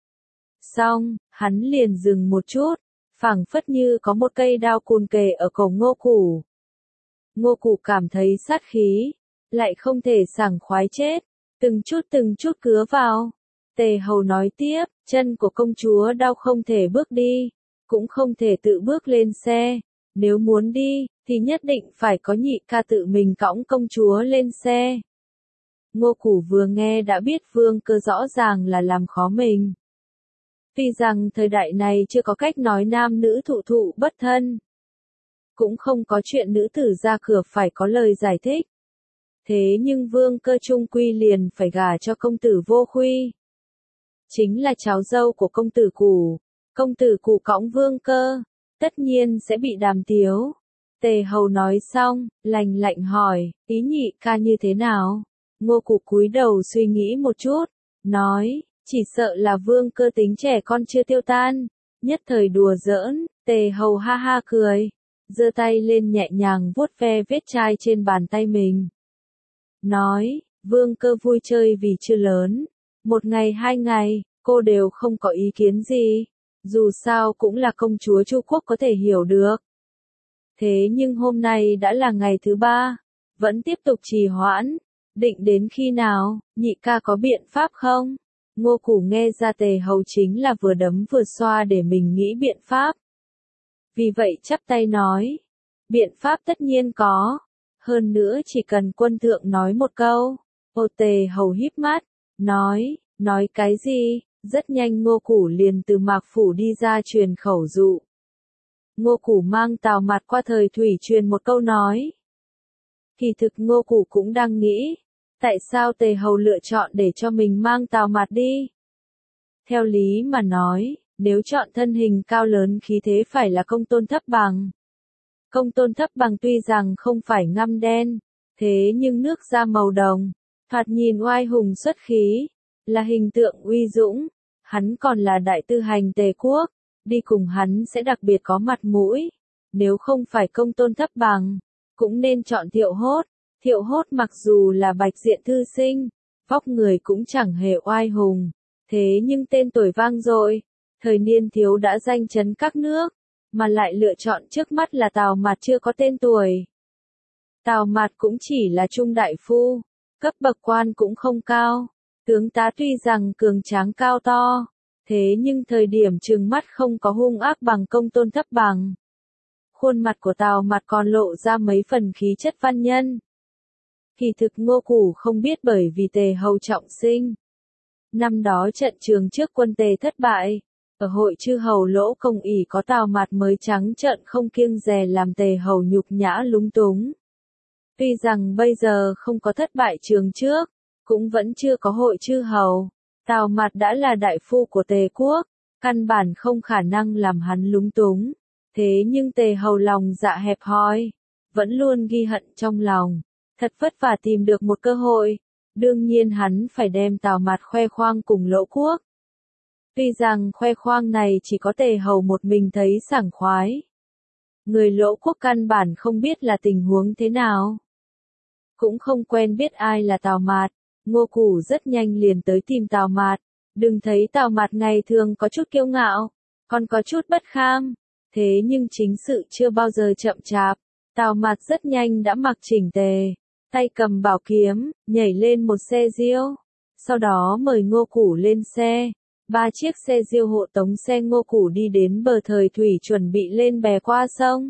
Speaker 1: Xong, hắn liền dừng một chút, phảng phất như có một cây đao cùn kề ở cổ Ngô Củ. Ngô Củ cảm thấy sát khí, lại không thể sảng khoái chết, từng chút cứa vào. Tề Hầu nói tiếp, chân của công chúa đau không thể bước đi, cũng không thể tự bước lên xe, nếu muốn đi, thì nhất định phải có nhị ca tự mình cõng công chúa lên xe. Ngô Củ vừa nghe đã biết Vương Cơ rõ ràng là làm khó mình. Tuy rằng thời đại này chưa có cách nói nam nữ thụ thụ bất thân, cũng không có chuyện nữ tử ra cửa phải có lời giải thích. Thế nhưng Vương Cơ chung quy liền phải gả cho công tử Vô Khuy. Chính là cháu dâu của công tử Củ. Công tử Củ cõng Vương Cơ, tất nhiên sẽ bị đàm tiếu. Tề Hầu nói xong, lạnh lạnh hỏi, ý nhị ca như thế nào? Ngô Củ cúi đầu suy nghĩ một chút, nói, chỉ sợ là Vương Cơ tính trẻ con chưa tiêu tan, nhất thời đùa giỡn. Tề Hầu ha ha cười, giơ tay lên nhẹ nhàng vuốt ve vết chai trên bàn tay mình. Nói, Vương Cơ vui chơi vì chưa lớn, 1 ngày 2 ngày, cô đều không có ý kiến gì, dù sao cũng là công chúa Chu Quốc có thể hiểu được. Thế nhưng hôm nay đã là ngày thứ 3, vẫn tiếp tục trì hoãn, định đến khi nào, nhị ca có biện pháp không? Ngô Củ nghe ra Tề Hầu chính là vừa đấm vừa xoa để mình nghĩ biện pháp. Vì vậy chắp tay nói, biện pháp tất nhiên có, hơn nữa chỉ cần quân thượng nói một câu. Ô Tề Hầu híp mắt, nói cái gì? Rất nhanh Ngô Củ liền từ Mạc Phủ đi ra truyền khẩu dụ. Ngô Củ mang Tào Mạt qua thời thủy truyền một câu nói. Kỳ thực Ngô Củ cũng đang nghĩ, tại sao Tề Hầu lựa chọn để cho mình mang Tào Mạt đi? Theo lý mà nói, nếu chọn thân hình cao lớn khí thế phải là Công Tôn Thấp Bằng. Công Tôn Thấp Bằng tuy rằng không phải ngăm đen, thế nhưng nước da màu đồng, thoạt nhìn oai hùng xuất khí, là hình tượng uy dũng, hắn còn là đại tư hành Tề quốc, đi cùng hắn sẽ đặc biệt có mặt mũi. Nếu không phải Công Tôn Thấp Bằng, cũng nên chọn Thiệu Hốt. Thiệu Hốt mặc dù là bạch diện thư sinh, vóc người cũng chẳng hề oai hùng, thế nhưng tên tuổi vang dội, thời niên thiếu đã danh chấn các nước, mà lại lựa chọn trước mắt là Tào Mạt chưa có tên tuổi. Tào Mạt cũng chỉ là trung đại phu, cấp bậc quan cũng không cao, tướng tá tuy rằng cường tráng cao to, thế nhưng thời điểm trừng mắt không có hung ác bằng Công Tôn Thấp Bằng. Khuôn mặt của Tào Mạt còn lộ ra mấy phần khí chất văn nhân. Kỳ thực Ngô Củ không biết bởi vì Tề Hầu trọng sinh. Năm đó trận trường trước quân Tề thất bại, ở hội chư hầu Lỗ Công ỷ có Tào Mạt mới trắng trợn không kiêng dè làm Tề Hầu nhục nhã lúng túng. Tuy rằng bây giờ không có thất bại trường trước, cũng vẫn chưa có hội chư hầu, Tào Mạt đã là đại phu của Tề quốc, căn bản không khả năng làm hắn lúng túng. Thế nhưng Tề Hầu lòng dạ hẹp hòi, vẫn luôn ghi hận trong lòng, thật vất vả tìm được một cơ hội, đương nhiên hắn phải đem Tào Mạt khoe khoang cùng Lỗ quốc. Tuy rằng khoe khoang này chỉ có Tề Hầu một mình thấy sảng khoái. Người Lỗ quốc căn bản không biết là tình huống thế nào. Cũng không quen biết ai là Tào Mạt, Ngô Củ rất nhanh liền tới tìm Tào Mạt, đừng thấy Tào Mạt ngày thường có chút kiêu ngạo, còn có chút bất kham, thế nhưng chính sự chưa bao giờ chậm chạp, Tào Mạt rất nhanh đã mặc chỉnh tề, tay cầm bảo kiếm, nhảy lên một xe diêu, sau đó mời Ngô Củ lên xe. 3 chiếc xe diêu hộ tống xe Ngô Củ đi đến bờ thời thủy chuẩn bị lên bè qua sông.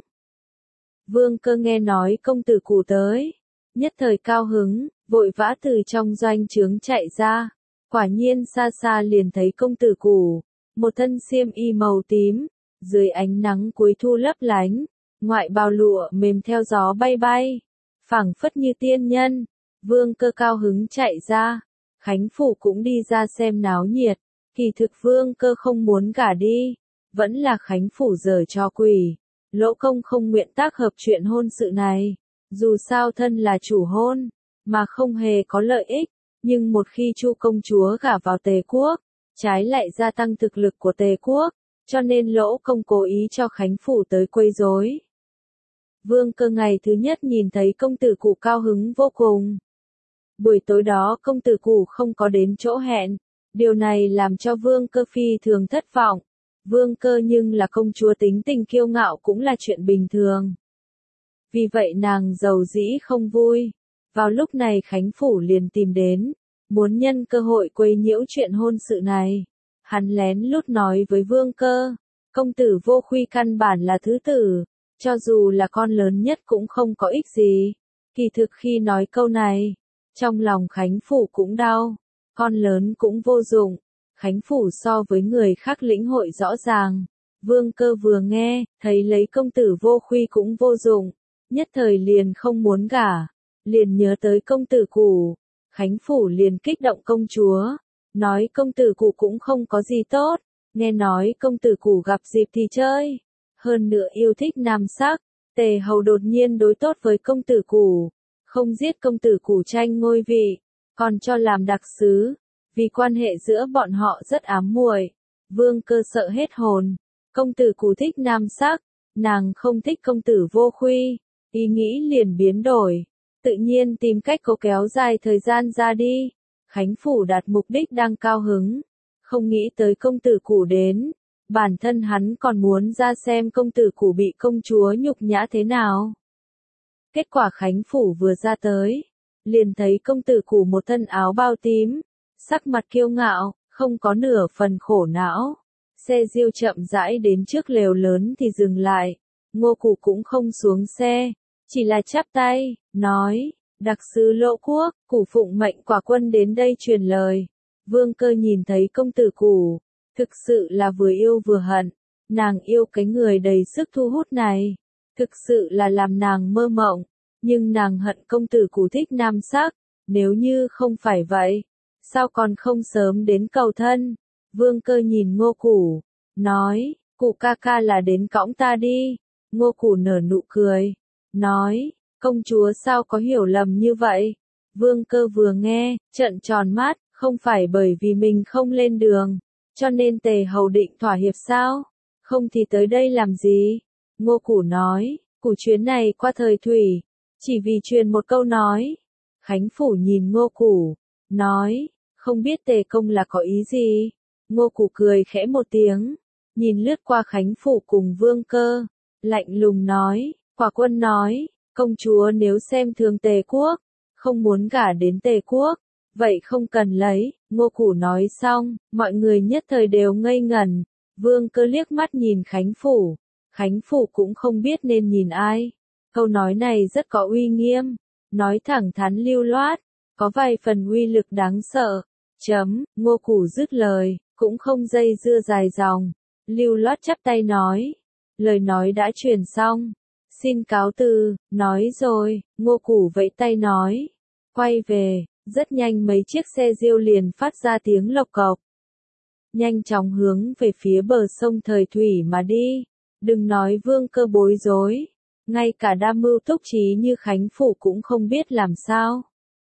Speaker 1: Vương Cơ nghe nói công tử Củ tới, nhất thời cao hứng, vội vã từ trong doanh trướng chạy ra. Quả nhiên xa xa liền thấy công tử Củ, một thân xiêm y màu tím, dưới ánh nắng cuối thu lấp lánh, ngoại bào lụa mềm theo gió bay bay, phảng phất như tiên nhân. Vương Cơ cao hứng chạy ra, Khánh Phủ cũng đi ra xem náo nhiệt. Kỳ thực Vương Cơ không muốn gả đi, vẫn là Khánh Phủ giở trò quỷ. Lỗ Công không nguyện tác hợp chuyện hôn sự này, dù sao thân là chủ hôn, mà không hề có lợi ích, nhưng một khi Chu công chúa gả vào Tề quốc, trái lại gia tăng thực lực của Tề quốc, cho nên Lỗ Công cố ý cho Khánh Phủ tới quấy rối. Vương Cơ ngày thứ nhất nhìn thấy công tử Củ cao hứng vô cùng. Buổi tối đó công tử Củ không có đến chỗ hẹn, điều này làm cho Vương Cơ phi thường thất vọng. Vương Cơ nhưng là công chúa tính tình kiêu ngạo cũng là chuyện bình thường. Vì vậy nàng giàu dĩ không vui. Vào lúc này Khánh Phủ liền tìm đến, muốn nhân cơ hội quấy nhiễu chuyện hôn sự này. Hắn lén lút nói với Vương Cơ, công tử Vô Khuy căn bản là thứ tử, cho dù là con lớn nhất cũng không có ích gì. Kỳ thực khi nói câu này, trong lòng Khánh Phủ cũng đau, con lớn cũng vô dụng. Khánh Phủ so với người khác lĩnh hội rõ ràng. Vương Cơ vừa nghe, thấy lấy công tử Vô Khuy cũng vô dụng, nhất thời liền không muốn gả, liền nhớ tới công tử Củ. Khánh Phủ liền kích động công chúa, nói công tử Củ cũng không có gì tốt, nghe nói công tử Củ gặp dịp thì chơi, hơn nữa yêu thích nam sắc. Tề hầu đột nhiên đối tốt với công tử Củ, không giết công tử Củ tranh ngôi vị, còn cho làm đặc sứ. Vì quan hệ giữa bọn họ rất ám muội, Vương Cơ sợ hết hồn. Công tử Củ thích nam sắc, nàng không thích công tử Vô Khuy, ý nghĩ liền biến đổi, tự nhiên tìm cách cố kéo dài thời gian ra đi. Khánh Phủ đạt mục đích đang cao hứng, không nghĩ tới công tử Củ đến, bản thân hắn còn muốn ra xem công tử Củ bị công chúa nhục nhã thế nào. Kết quả Khánh Phủ vừa ra tới, liền thấy công tử Củ một thân áo bao tím, sắc mặt kiêu ngạo, không có nửa phần khổ não. Xe diêu chậm rãi đến trước lều lớn thì dừng lại. Ngô Củ cũng không xuống xe, chỉ là chắp tay, nói, đặc sứ Lỗ quốc, Củ phụng mệnh quả quân đến đây truyền lời. Vương Cơ nhìn thấy công tử Củ, thực sự là vừa yêu vừa hận. Nàng yêu cái người đầy sức thu hút này, thực sự là làm nàng mơ mộng, nhưng nàng hận công tử Củ thích nam sắc, nếu như không phải vậy, sao còn không sớm đến cầu thân. Vương Cơ nhìn Ngô Củ, nói, Củ ca ca là đến cõng ta đi. Ngô Củ nở nụ cười, nói, công chúa sao có hiểu lầm như vậy. Vương Cơ vừa nghe, trợn tròn mắt, không phải bởi vì mình không lên đường, cho nên Tề hầu định thỏa hiệp sao, không thì tới đây làm gì. Ngô Củ nói, Củ chuyến này qua thời thủy, chỉ vì truyền một câu nói. Khánh Phủ nhìn Ngô Củ, nói, không biết Tề công là có ý gì. Ngô Củ cười khẽ một tiếng, nhìn lướt qua Khánh Phủ cùng Vương Cơ, lạnh lùng nói, quả quân nói, công chúa nếu xem thường Tề quốc, không muốn gả đến Tề quốc, vậy không cần lấy. Ngô Củ nói xong, mọi người nhất thời đều ngây ngẩn. Vương Cơ liếc mắt nhìn Khánh Phủ, Khánh Phủ cũng không biết nên nhìn ai. Câu nói này rất có uy nghiêm, nói thẳng thắn lưu loát, có vài phần uy lực đáng sợ. Ngô Củ dứt lời, cũng không dây dưa dài dòng, lưu loát chắp tay nói, lời nói đã truyền xong, xin cáo từ. Nói rồi, Ngô Củ vẫy tay nói, quay về. Rất nhanh mấy chiếc xe diêu liền phát ra tiếng lộc cộc, nhanh chóng hướng về phía bờ sông thời thủy mà đi. Đừng nói Vương Cơ bối rối, ngay cả đa mưu túc trí như Khánh Phủ cũng không biết làm sao.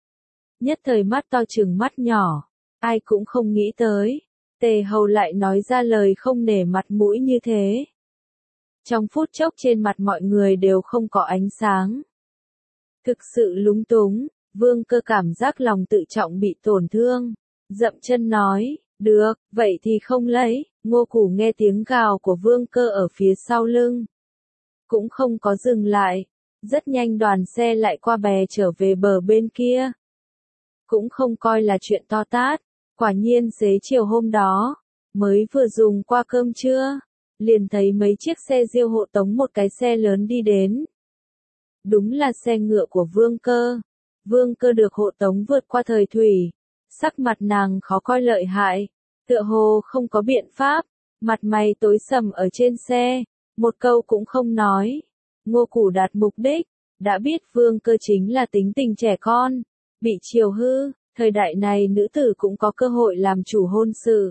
Speaker 1: Nhất thời mắt to trừng mắt nhỏ, ai cũng không nghĩ tới, Tề hầu lại nói ra lời không nể mặt mũi như thế. Trong phút chốc trên mặt mọi người đều không có ánh sáng. Thực sự lúng túng, Vương Cơ cảm giác lòng tự trọng bị tổn thương. Dậm chân nói, được, vậy thì không lấy. Ngô Củ nghe tiếng gào của Vương Cơ ở phía sau lưng. Cũng không có dừng lại. Rất nhanh đoàn xe lại qua bè trở về bờ bên kia. Cũng không coi là chuyện to tát. Quả nhiên xế chiều hôm đó, mới vừa dùng qua cơm trưa, liền thấy mấy chiếc xe diêu hộ tống một cái xe lớn đi đến. Đúng là xe ngựa của Vương Cơ. Vương Cơ được hộ tống vượt qua thời thủy. Sắc mặt nàng khó coi lợi hại, tựa hồ không có biện pháp, mặt mày tối sầm ở trên xe, một câu cũng không nói. Ngô Củ đạt mục đích, đã biết Vương Cơ chính là tính tình trẻ con, bị chiều hư, thời đại này nữ tử cũng có cơ hội làm chủ hôn sự.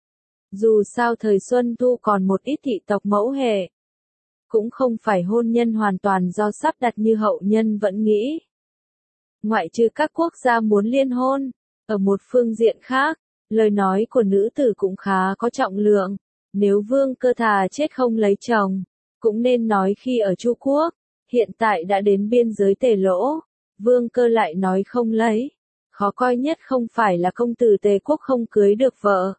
Speaker 1: Dù sao thời Xuân Thu còn một ít thị tộc mẫu hệ, cũng không phải hôn nhân hoàn toàn do sắp đặt như hậu nhân vẫn nghĩ. Ngoại trừ các quốc gia muốn liên hôn, ở một phương diện khác, lời nói của nữ tử cũng khá có trọng lượng. Nếu Vương Cơ thà chết không lấy chồng, cũng nên nói khi ở Chu Quốc, hiện tại đã đến biên giới Tề Lỗ, Vương Cơ lại nói không lấy. Khó coi nhất không phải là công tử Tề Quốc không cưới được vợ,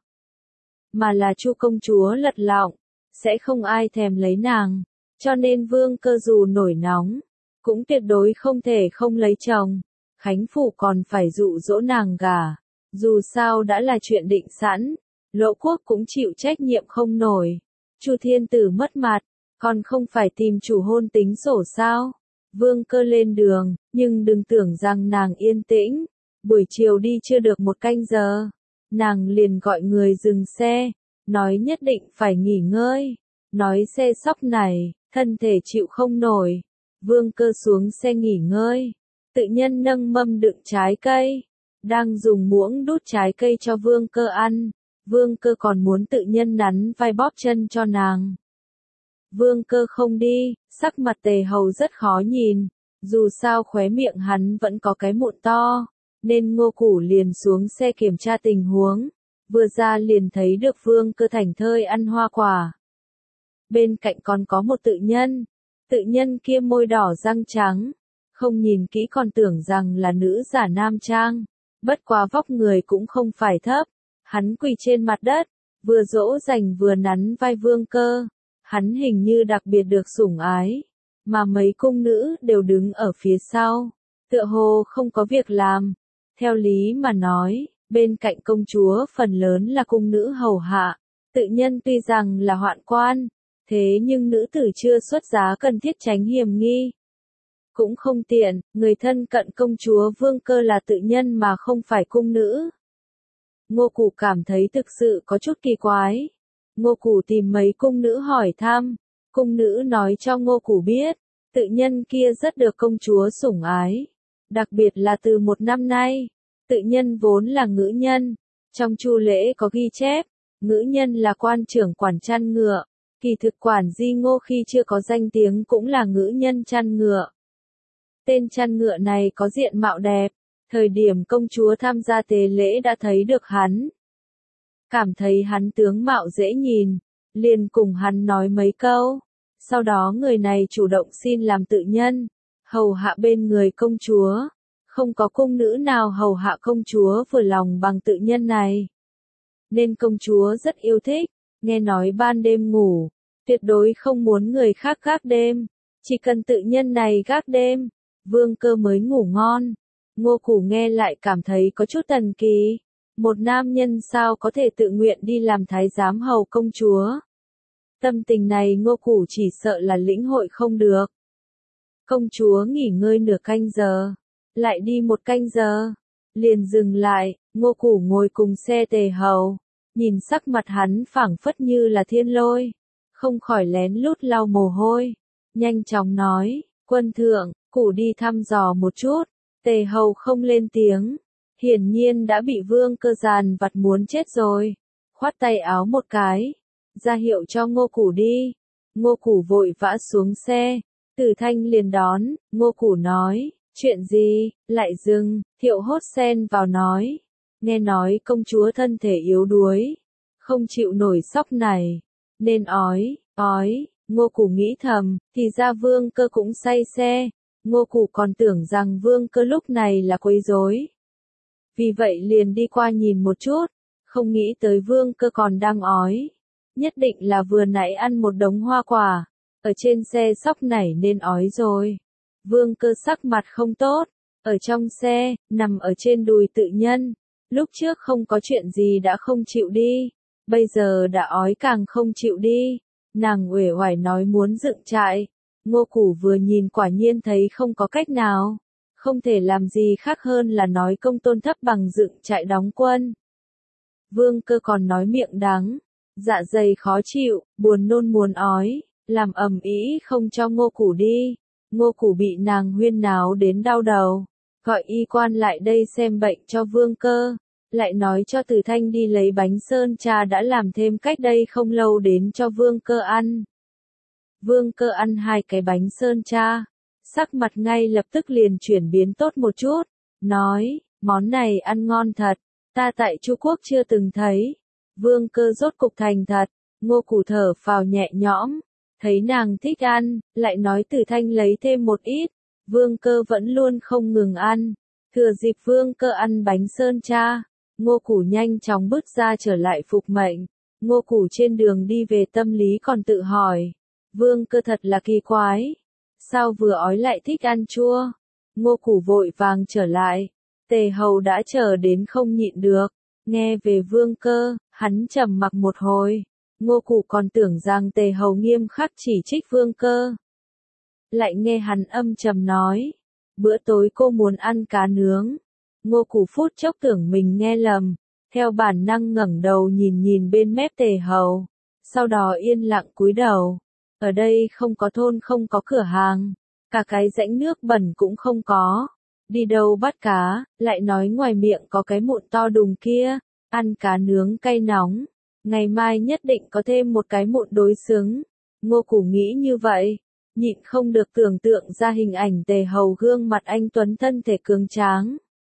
Speaker 1: mà là Chu công chúa lật lọng, sẽ không ai thèm lấy nàng, cho nên Vương Cơ dù nổi nóng, cũng tuyệt đối không thể không lấy chồng. Khánh phủ còn phải dụ dỗ nàng gả, dù sao đã là chuyện định sẵn, Lỗ Quốc cũng chịu trách nhiệm không nổi. Chu thiên tử mất mặt, còn không phải tìm chủ hôn tính sổ sao? Vương Cơ lên đường, nhưng đừng tưởng rằng nàng yên tĩnh. Buổi chiều đi chưa được một canh giờ, nàng liền gọi người dừng xe, nói nhất định phải nghỉ ngơi, nói xe sóc này, thân thể chịu không nổi. Vương Cơ xuống xe nghỉ ngơi, tự nhân nâng mâm đựng trái cây, đang dùng muỗng đút trái cây cho Vương Cơ ăn. Vương Cơ còn muốn tự nhân nắn vai bóp chân cho nàng. Vương Cơ không đi, sắc mặt Tề Hầu rất khó nhìn, dù sao khóe miệng hắn vẫn có cái mụn to, nên Ngô Củ liền xuống xe kiểm tra tình huống, vừa ra liền thấy được Vương Cơ thảnh thơi ăn hoa quả. Bên cạnh còn có một tự nhân kia môi đỏ răng trắng, không nhìn kỹ còn tưởng rằng là nữ giả nam trang, bất quá vóc người cũng không phải thấp, hắn quỳ trên mặt đất, vừa dỗ dành vừa nắn vai Vương Cơ. Hắn hình như đặc biệt được sủng ái, mà mấy cung nữ đều đứng ở phía sau, tựa hồ không có việc làm. Theo lý mà nói, bên cạnh công chúa phần lớn là cung nữ hầu hạ, tự nhân tuy rằng là hoạn quan, thế nhưng nữ tử chưa xuất giá cần thiết tránh hiểm nghi. Cũng không tiện, người thân cận công chúa Vương Cơ là tự nhân mà không phải cung nữ. Ngô Củ cảm thấy thực sự có chút kỳ quái. Ngô Củ tìm mấy cung nữ hỏi thăm, cung nữ nói cho Ngô Củ biết, tự nhân kia rất được công chúa sủng ái, đặc biệt là từ một năm nay, tự nhân vốn là ngữ nhân, trong Chu lễ có ghi chép, ngữ nhân là quan trưởng quản chăn ngựa, kỳ thực quản Di Ngô khi chưa có danh tiếng cũng là ngữ nhân chăn ngựa. Tên chăn ngựa này có diện mạo đẹp, thời điểm công chúa tham gia tế lễ đã thấy được hắn. Cảm thấy hắn tướng mạo dễ nhìn, liền cùng hắn nói mấy câu. Sau đó người này chủ động xin làm tự nhân, hầu hạ bên người công chúa. Không có cung nữ nào hầu hạ công chúa vừa lòng bằng tự nhân này. Nên công chúa rất yêu thích, nghe nói ban đêm ngủ, tuyệt đối không muốn người khác gác đêm, chỉ cần tự nhân này gác đêm, Vương Cơ mới ngủ ngon. Ngô Củ nghe lại cảm thấy có chút thần kỳ. Một nam nhân sao có thể tự nguyện đi làm thái giám hầu công chúa? Tâm tình này Ngô Củ chỉ sợ là lĩnh hội không được. Công chúa nghỉ ngơi nửa canh giờ, lại đi một canh giờ, liền dừng lại. Ngô Củ ngồi cùng xe Tề Hầu, nhìn sắc mặt hắn phảng phất như là thiên lôi, không khỏi lén lút lau mồ hôi, nhanh chóng nói, quân thượng, Củ đi thăm dò một chút. Tề Hầu không lên tiếng, hiển nhiên đã bị Vương Cơ dàn vặt muốn chết rồi, khoát tay áo một cái, ra hiệu cho Ngô Củ đi. Ngô Củ vội vã xuống xe, Tử Thanh liền đón. Ngô Củ nói, chuyện gì, lại dừng. Thiệu Hốt xen vào nói, nghe nói công chúa thân thể yếu đuối, không chịu nổi sóc này, nên ói. Ngô Củ nghĩ thầm, thì ra Vương Cơ cũng say xe, Ngô Củ còn tưởng rằng Vương Cơ lúc này là quấy rối. Vì vậy liền đi qua nhìn một chút, không nghĩ tới Vương Cơ còn đang ói. Nhất định là vừa nãy ăn một đống hoa quả, ở trên xe sóc nảy nên ói rồi. Vương Cơ sắc mặt không tốt, ở trong xe, nằm ở trên đùi tự nhân. Lúc trước không có chuyện gì đã không chịu đi, bây giờ đã ói càng không chịu đi. Nàng uể oải nói muốn dựng trại. Ngô Củ vừa nhìn quả nhiên thấy không có cách nào. Không thể làm gì khác hơn là nói công tôn thấp bằng dựng trại đóng quân. Vương Cơ còn nói miệng đắng, dạ dày khó chịu, buồn nôn muốn ói, làm ầm ĩ không cho Ngô Củ đi. Ngô Củ bị nàng huyên náo đến đau đầu, gọi y quan lại đây xem bệnh cho Vương Cơ, lại nói cho Từ Thanh đi lấy bánh sơn trà đã làm thêm cách đây không lâu đến cho Vương Cơ ăn. Vương Cơ ăn 2 cái bánh sơn trà, sắc mặt ngay lập tức liền chuyển biến tốt một chút, nói, món này ăn ngon thật, ta tại Chu Quốc chưa từng thấy. Vương Cơ rốt cục thành thật, Ngô Củ thở phào nhẹ nhõm, thấy nàng thích ăn, lại nói Từ Thanh lấy thêm một ít. Vương Cơ vẫn luôn không ngừng ăn, thừa dịp Vương Cơ ăn bánh sơn trà, Ngô Củ nhanh chóng bước ra trở lại phục mệnh. Ngô Củ trên đường đi về tâm lý còn tự hỏi, Vương Cơ thật là kỳ quái, sao vừa ói lại thích ăn chua. Ngô Củ vội vàng trở lại, Tề Hầu đã chờ đến không nhịn được, nghe về Vương Cơ, hắn trầm mặc một hồi. Ngô Củ còn tưởng rằng Tề Hầu nghiêm khắc chỉ trích Vương Cơ, lại nghe hắn âm trầm nói, bữa tối cô muốn ăn cá nướng. Ngô Củ phút chốc tưởng mình nghe lầm, theo bản năng ngẩng đầu nhìn nhìn bên mép Tề Hầu, sau đó yên lặng cúi đầu. Ở đây không có thôn, không có cửa hàng, cả cái rãnh nước bẩn cũng không có. Đi đâu bắt cá, lại nói ngoài miệng có cái mụn to đùng kia, ăn cá nướng cay nóng, ngày mai nhất định có thêm một cái mụn đối xứng. Ngô Củ nghĩ như vậy, nhịn không được tưởng tượng ra hình ảnh Tề Hầu gương mặt anh tuấn thân thể cường tráng.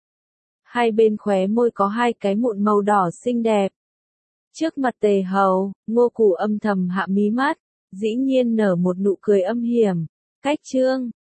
Speaker 1: Hai bên khóe môi có 2 cái mụn màu đỏ xinh đẹp. Trước mặt Tề Hầu, Ngô Củ âm thầm hạ mí mắt, dĩ nhiên nở một nụ cười âm hiểm. Cách trương,